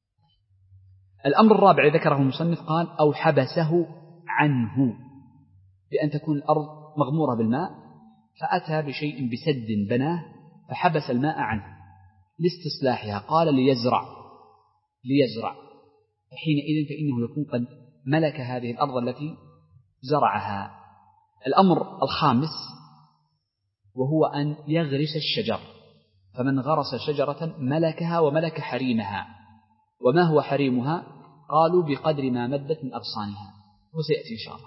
الأمر الرابع ذكره المصنف قال أو حبسه عنه، بأن تكون الأرض مغمورة بالماء فأتى بشيء بسد بناه فحبس الماء عنه لاستصلاحها، قال ليزرع ليزرع حينئذ فإنه يكون قد ملك هذه الأرض التي زرعها. الأمر الخامس وهو أن يغرس الشجر، فمن غرس شجرة ملكها وملك حريمها. وما هو حريمها؟ قالوا بقدر ما مدت من أغصانها، وسيأتي إن شاء الله.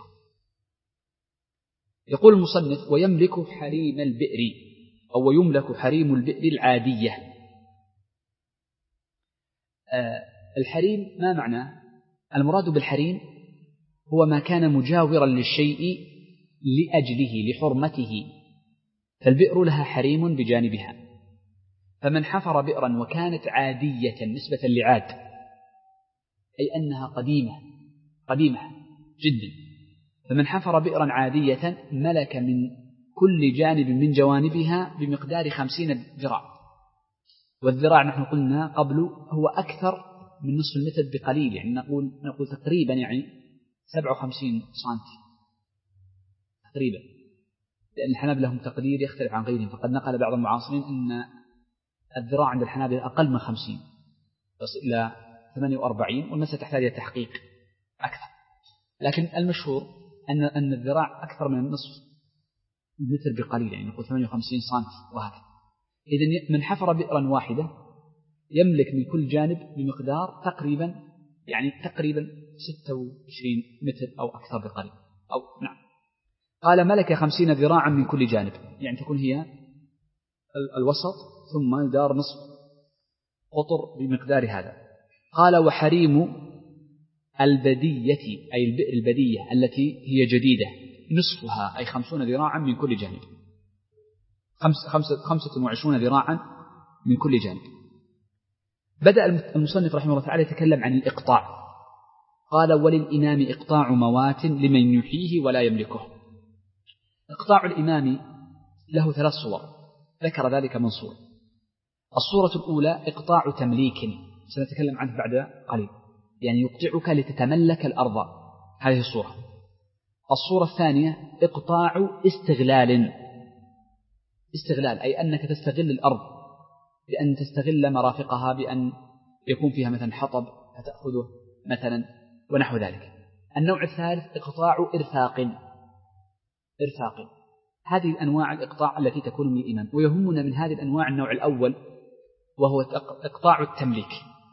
يقول المصنف ويملك حريم البئر، أو يملك حريم البئر العادية. آه الحريم ما معنى؟ المراد بالحريم هو ما كان مجاورا للشيء لأجله لحرمته، فالبئر لها حريم بجانبها. فمن حفر بئرا وكانت عادية نسبة لعاد، أي أنها قديمة قديمة جدا، فمن حفر بئرا عادية ملك من كل جانب من جوانبها بمقدار خمسين ذراع. والذراع نحن قلنا قبل هو أكثر من نصف المتر بقليل، يعني نقول نقول تقريبا يعني سبعة وخمسين سنتي تقريبا، لأن الحنابلة لهم تقدير يختلف عن غيرهم. فقد نقل بعض المعاصرين أن الذراع عند الحنابلة أقل من خمسين، تصل إلى ثمانية وأربعين، والمسألة تحتاج إلى تحقيق أكثر. لكن المشهور أن أن الذراع أكثر من النصف المتر بقليل، يعني نقول ثمانية وخمسين سنتي وهكذا. إذن من حفر بئرا واحدة يملك من كل جانب بمقدار تقريبا يعني تقريبا ستة وعشرين متر أو أكثر بقليل، أو نعم. قال ملك خمسين ذراعا من كل جانب، يعني تكون هي الوسط ثم يدار نصف قطر بمقدار هذا. قال وحريم البدية، أي البئر البدية التي هي جديدة، نصفها أي خمسون ذراعا من كل جانب، خمس خمسة خمسة وعشرون ذراعا من كل جانب. بدأ المصنف رحمه الله تعالى يتكلم عن الإقطاع. قال: وللإمام إقطاع موات لمن يحييه ولا يملكه. إقطاع الإمام له ثلاث صور ذكر ذلك من صور. الصورة الأولى إقطاع تمليك، سنتكلم عنه بعد قليل، يعني يقطعك لتتملك الأرض، هذه الصورة. الصورة الثانية إقطاع استغلال، استغلال أي أنك تستغل الأرض بأن تستغل مرافقها، بأن يكون فيها مثلا حطب فتأخذه مثلا ونحو ذلك. النوع الثالث إقطاع إرفاق، إرفاق. هذه أنواع الإقطاع التي تكون من الإمام، ويهمنا من هذه الأنواع النوع الأول وهو إقطاع التمليك.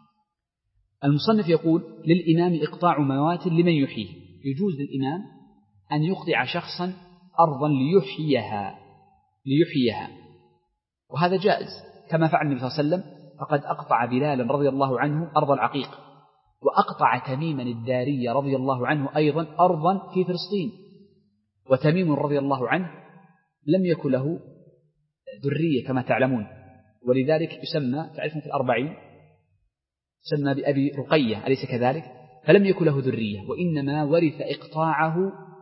المصنف يقول: للإمام إقطاع موات لمن يحييه. يجوز للإمام أن يقطع شخصا أرضا ليحييها ليحييها وهذا جائز، كما فعل النبي صلى الله عليه وسلم، فقد أقطع بلالا رضي الله عنه أرض العقيق، وأقطع تميما الداري رضي الله عنه أيضا أرضا في فلسطين. وتميم رضي الله عنه لم يكن له ذرية كما تعلمون، ولذلك يسمى، تعرفون في الأربعين، يسمى بأبي رقية، أليس كذلك؟ فلم يكن له ذرية، وإنما ورث إقطاعه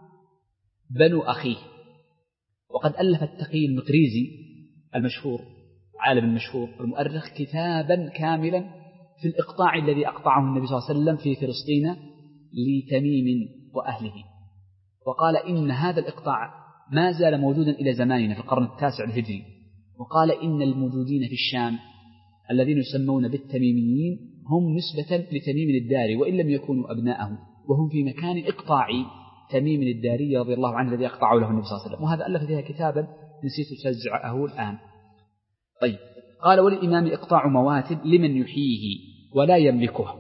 بنو أخيه. وقد ألف التقي المقريزي المشهور، عالم المشهور المؤرخ، كتابا كاملا في الإقطاع الذي أقطعه النبي صلى الله عليه وسلم في فلسطين لتميم وأهله، وقال إن هذا الإقطاع ما زال موجودا إلى زماننا في القرن التاسع الهجري. وقال إن الموجودين في الشام الذين يسمون بالتميميين هم نسبة لتميم الداري وإن لم يكونوا أبناءه، وهم في مكان إقطاع تميم الداري رضي الله عنه الذي أقطعه له النبي صلى الله عليه وسلم. وهذا ألف فيها كتابا نسيت أسجعه الآن. طيب، قال: وللإمام إقطاع موات لمن يحييه ولا يملكه.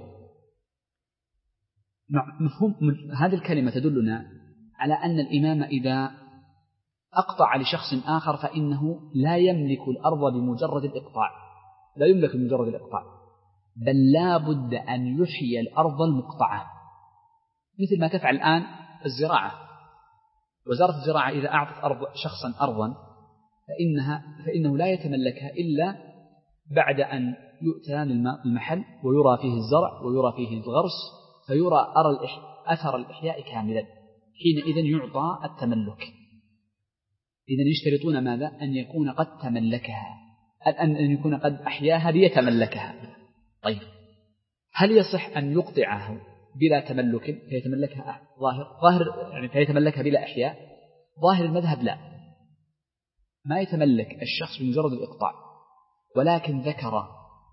مفهوم هذه الكلمة تدلنا على أن الإمام إذا أقطع لشخص آخر فإنه لا يملك الأرض بمجرد الإقطاع، لا يملك بمجرد الإقطاع، بل لا بد أن يحيي الأرض المقطعة، مثل ما تفعل الآن الزراعة. وزارة الزراعة إذا أعطت أرض شخصا أرضا فإنها فإنه لا يتملكها إلا بعد أن يؤتى المحل ويرى فيه الزرع ويرى فيه الغرس، فيرى أثر الإحياء كاملا، حينئذ يعطى التملك. إذن يشترطون ماذا؟ أن يكون قد تملكها، أن يكون قد أحياها ليتملكها. طيب، هل يصح أن يقطعه بلا تملك فيتملكها ظاهر ظاهر يعني فيتملكها بلا إحياء؟ ظاهر المذهب لا، ما يتملك الشخص بمجرد الإقطاع. ولكن ذكر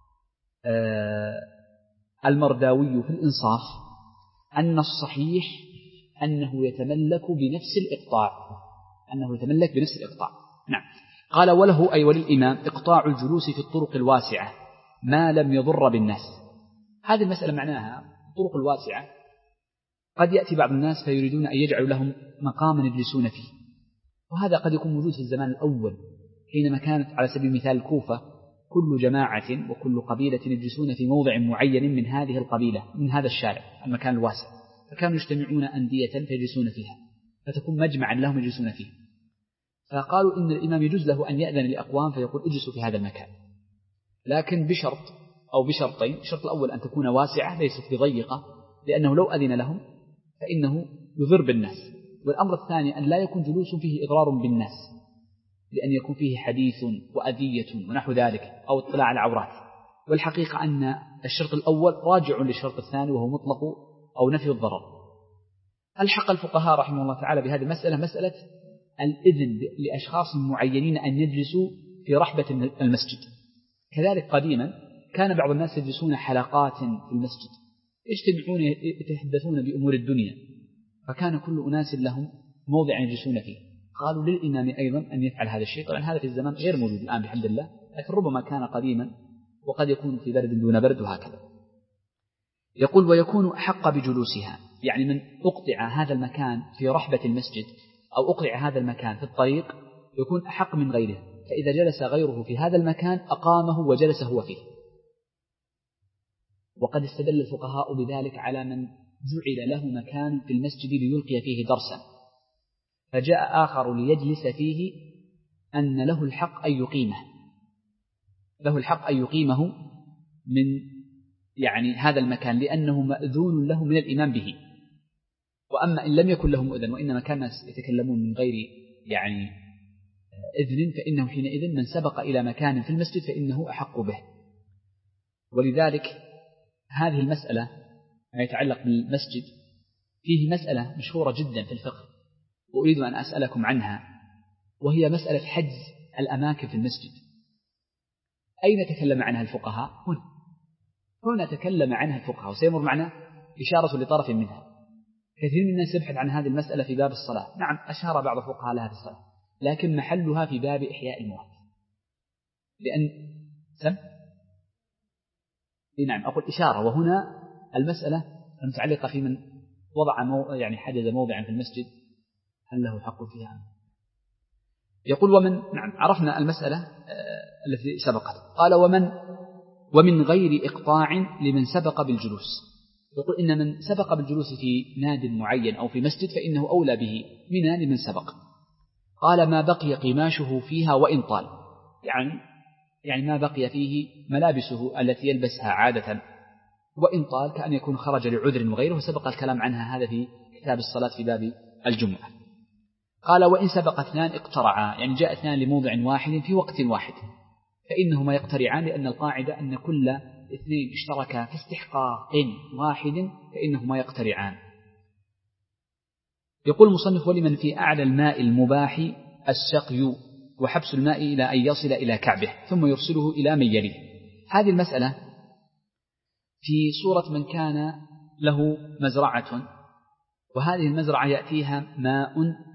المرداوي في الإنصاف أن الصحيح أنه يتملك بنفس الإقطاع، أنه يتملك بنفس الإقطاع. نعم. قال: وله أي وللإمام إقطاع الجلوس في الطرق الواسعة ما لم يضر بالناس. هذه المسألة معناها الطرق الواسعة قد يأتي بعض الناس فيريدون أن يجعلوا لهم مقاما يجلسون فيه، وهذا قد يكون موجود في الزمان الأول حينما كانت على سبيل المثال الكوفة كل جماعة وكل قبيلة يجلسون في موضع معين من هذه القبيلة من هذا الشارع المكان الواسع، فكانوا يجتمعون أندية فيجلسون فيها فتكون مجمعا لهم يجلسون فيه. فقالوا إن الإمام يجوز له أن يأذن لأقوام فيقول اجلسوا في هذا المكان، لكن بشرط أو بشرطين. الشرط الأول أن تكون واسعة ليست بضيقة، لأنه لو أذن لهم فإنه يضر بالناس. والأمر الثاني أن لا يكون جلوس فيه إضرار بالناس، لأن يكون فيه حديث وأذية ونحو ذلك أو اطلاع على العورات. والحقيقة أن الشرط الأول راجع للشرط الثاني وهو مطلق أو نفي الضرر. الحق الفقهاء رحمه الله تعالى بهذه المسألة مسألة الإذن لأشخاص معينين أن يجلسوا في رحبة المسجد. كذلك قديما كان بعض الناس يجلسون حلقات في المسجد يجتمعون يتحدثون بأمور الدنيا، فكان كل أناس لهم موضع يجلسون فيه. قالوا للإمام أيضا أن يفعل هذا الشيء. طبعا هذا في الزمان غير موجود الآن بحمد الله، لكن ربما كان قديما وقد يكون في برد دون برد وهكذا. يقول: ويكون أحق بجلوسها، يعني من أقطع هذا المكان في رحبة المسجد أو أقطع هذا المكان في الطريق يكون أحق من غيره، فإذا جلس غيره في هذا المكان أقامه وجلس هو فيه. وقد استدل الفقهاء بذلك على من جعل له مكان في المسجد ليلقي فيه درسا، فجاء آخر ليجلس فيه، أن له الحق أن يقيمه له الحق أن يقيمه من يعني هذا المكان لأنه مأذون له من الإمام به. وأما إن لم يكن له مؤذن وإنما كان الناس يتكلمون من غير يعني إذن فإنه حينئذ من سبق إلى مكان في المسجد فإنه أحق به. ولذلك هذه المسألة ما يتعلق بالمسجد فيه مسألة مشهورة جدا في الفقه وأريد أن أسألكم عنها، وهي مسألة حجز الأماكن في المسجد. أين تكلم عنها الفقهاء؟ هنا هنا تكلم عنها الفقهاء، وسيمر معنا إشارة لطرف منها. كثير من الناس يبحث عن هذه المسألة في باب الصلاة، نعم أشار بعض الفقهاء لها في الصلاة، لكن محلها في باب إحياء الموت. لأن سم نعم أقول إشارة، وهنا المسألة المتعلقة في من وضع مو يعني حجز موضعا في المسجد هل له حق فيها؟ يقول ومن نعم عرفنا المسألة التي سبقت. قال ومن ومن غير إقطاع لمن سبق بالجلوس. يقول إن من سبق بالجلوس في ناد معين أو في مسجد فإنه أولى به من لمن سبق. قال ما بقي قماشه فيها وإن طال، يعني يعني ما بقي فيه ملابسه التي يلبسها عادة وإن طال، كأن يكون خرج لعذر وغيره، سبق الكلام عنها هذا في كتاب الصلاة في باب الجمعة. قال وإن سبق اثنان اقترعا، يعني جاء اثنان لموضع واحد في وقت واحد فإنهما يقترعان، لأن القاعدة أن كل اثنين اشتركا في استحقاق واحد فإنهما يقترعان. يقول المصنف ولمن في أعلى الماء المباح السقي وحبس الماء إلى أن يصل إلى كعبه ثم يرسله إلى من يليه. هذه المسألة في صورة من كان له مزرعة، وهذه المزرعة يأتيها ماء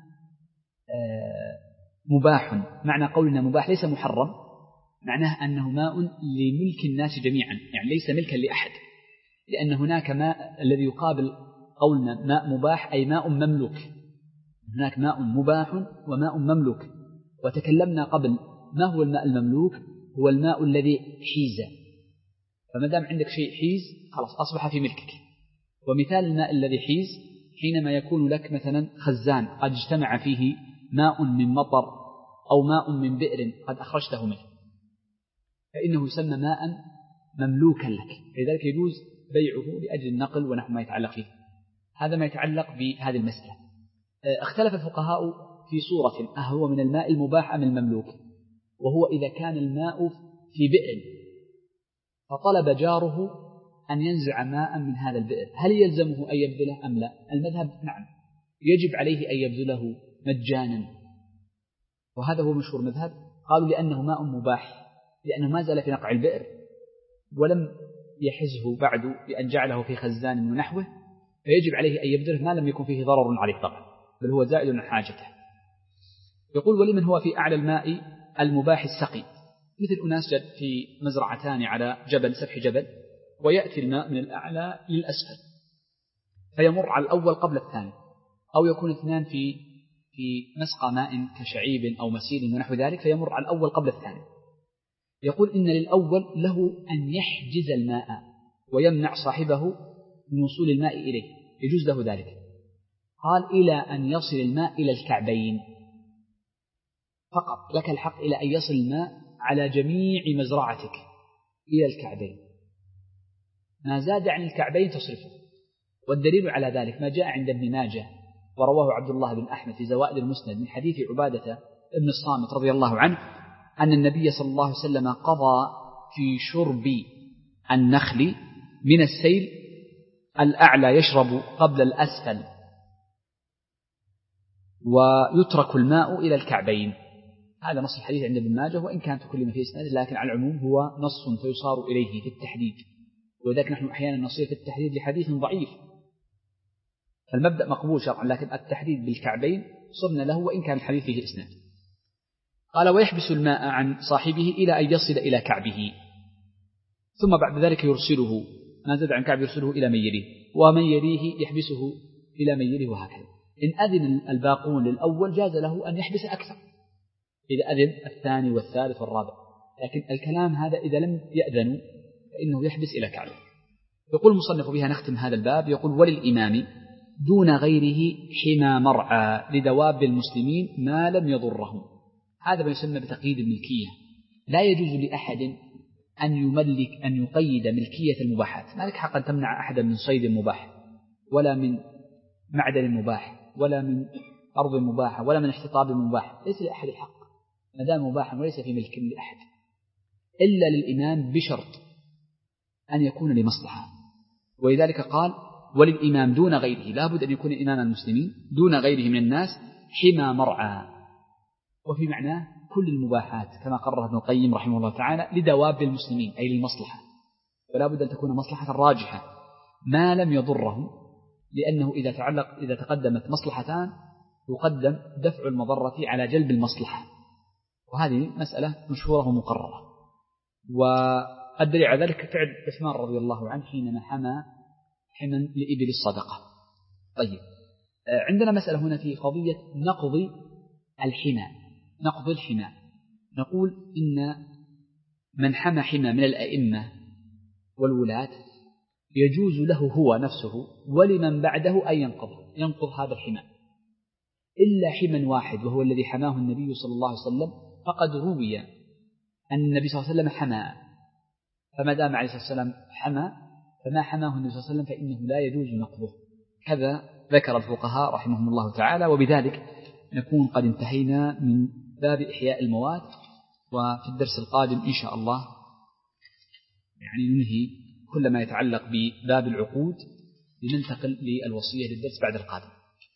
مباح. معنى قولنا مباح ليس محرم، معناه أنه ماء لملك الناس جميعا، يعني ليس ملكا لأحد، لأن هناك ماء الذي يقابل قولنا ماء مباح أي ماء مملوك. هناك ماء مباح وماء مملوك، وتكلمنا قبل ما هو الماء المملوك؟ هو الماء الذي حيز، فما دام عندك شيء حيز خلاص أصبح في ملكك. ومثال الماء الذي حيز حينما يكون لك مثلا خزان قد اجتمع فيه ماء من مطر أو ماء من بئر قد أخرجته منه، فإنه يسمى ماء مملوكا لك، لذلك يجوز بيعه لأجل النقل ونحو ما يتعلق فيه. هذا ما يتعلق بهذه المسألة. اختلف الفقهاء في صورة أهو من الماء المباح أم المملوك، وهو إذا كان الماء في بئر فطلب جاره أن ينزع ماء من هذا البئر، هل يلزمه أن يبذله أم لا؟ المذهب نعم يجب عليه أن يبذله مجانا، وهذا هو مشهور مذهب. قالوا لأنه ماء مباح، لأنه ما زال في نقع البئر ولم يحزه بعد بأن جعله في خزان ونحوه، فيجب عليه أن يبذله ما لم يكن فيه ضرر عليه طبعا، بل هو زائد عن حاجته. يقول ولمن هو في أعلى الماء المباح السقي، مثل أناس في مزرعتان على جبل سفح جبل، ويأتي الماء من الأعلى للأسفل فيمر على الأول قبل الثاني، أو يكون اثنان في في مسقى ماء كشعيب أو مسيل ونحو ذلك فيمر على الأول قبل الثاني. يقول إن للأول له أن يحجز الماء ويمنع صاحبه من وصول الماء إليه، يجوز له ذلك. قال إلى أن يصل الماء إلى الكعبين فقط، لك الحق إلى أن يصل الماء على جميع مزرعتك إلى الكعبين، ما زاد عن الكعبين تصرفه. والدليل على ذلك ما جاء عند ابن ماجه ورواه عبد الله بن أحمد في زوائد المسند من حديث عبادة ابن الصامت رضي الله عنه أن النبي صلى الله عليه وسلم قضى في شرب النخل من السيل الأعلى يشرب قبل الأسفل ويترك الماء إلى الكعبين. هذا نص الحديث عند ابن ماجه، وإن كانت كل ما فيه إسناد لكن على العموم هو نص فيصار إليه في التحديد، وذلك نحن أحيانا نصير في التحديد لحديث ضعيف، فالمبدأ مقبول شرعا، لكن التحديد بالكعبين صرنا له وإن كان الحديث فيه إسناد. قال ويحبس الماء عن صاحبه إلى أن يصل إلى كعبه، ثم بعد ذلك يرسله ما زاد عن كعب يرسله إلى من يليه، ومن يليه يحبسه إلى من يليه، وهكذا. إن أذن الباقون للأول جاز له أن يحبس أكثر إذا أذن الثاني والثالث والرابع، لكن الكلام هذا إذا لم يأذنوا فإنه يحبس إلى كعبه. يقول المصنف بها نختم هذا الباب. يقول وللإمام دون غيره حمى مرعى لدواب المسلمين ما لم يضرهم. هذا ما يسمى بتقييد الملكية، لا يجوز لأحد أن يملك أن يقيد ملكية المباحات، ما لك حق أن تمنع أحدا من صيد مباح ولا من معدن مباح ولا من أرض مباحة ولا من احتطاب مباح، ليس لأحد الحق ما دام مباحا وليس في ملك لأحد، إلا للإمام بشرط أن يكون لمصلحة. ولذلك قال وللإمام دون غيره، لا بد أن يكون إمام المسلمين دون غيره من الناس حمى مرعى، وفي معناه كل المباحات كما قرر ابن القيم رحمه الله تعالى لدواب المسلمين أي للمصلحة، ولا بد أن تكون مصلحة راجحة ما لم يضرهم، لأنه إذا تعلق إذا تقدمت مصلحتان يقدم دفع المضرة على جلب المصلحة، وهذه مسألة مشهورة ومقررة. والدليل على ذلك فعل عثمان رضي الله عنه حينما حمى حما لإبل الصدقة. طيب، عندنا مسألة هنا في قضية نقض الحمى، نقض الحمى، نقول إن من حمى حمى من الأئمة والولاة يجوز له هو نفسه ولمن بعده أن ينقض ينقض هذا الحمى، إلا حما واحد وهو الذي حماه النبي صلى الله عليه وسلم، فقد روي أن النبي صلى الله عليه وسلم حمى، فما دام عليه الصلاة والسلام حمى فما حماه النبي صلى الله عليه وسلم فإنه لا يجوز نقضه. كذا ذكر الفقهاء رحمهم الله تعالى. وبذلك نكون قد انتهينا من باب إحياء الموات، وفي الدرس القادم إن شاء الله يعني ننهي كل ما يتعلق بباب العقود لننتقل للوصية للدرس بعد القادم.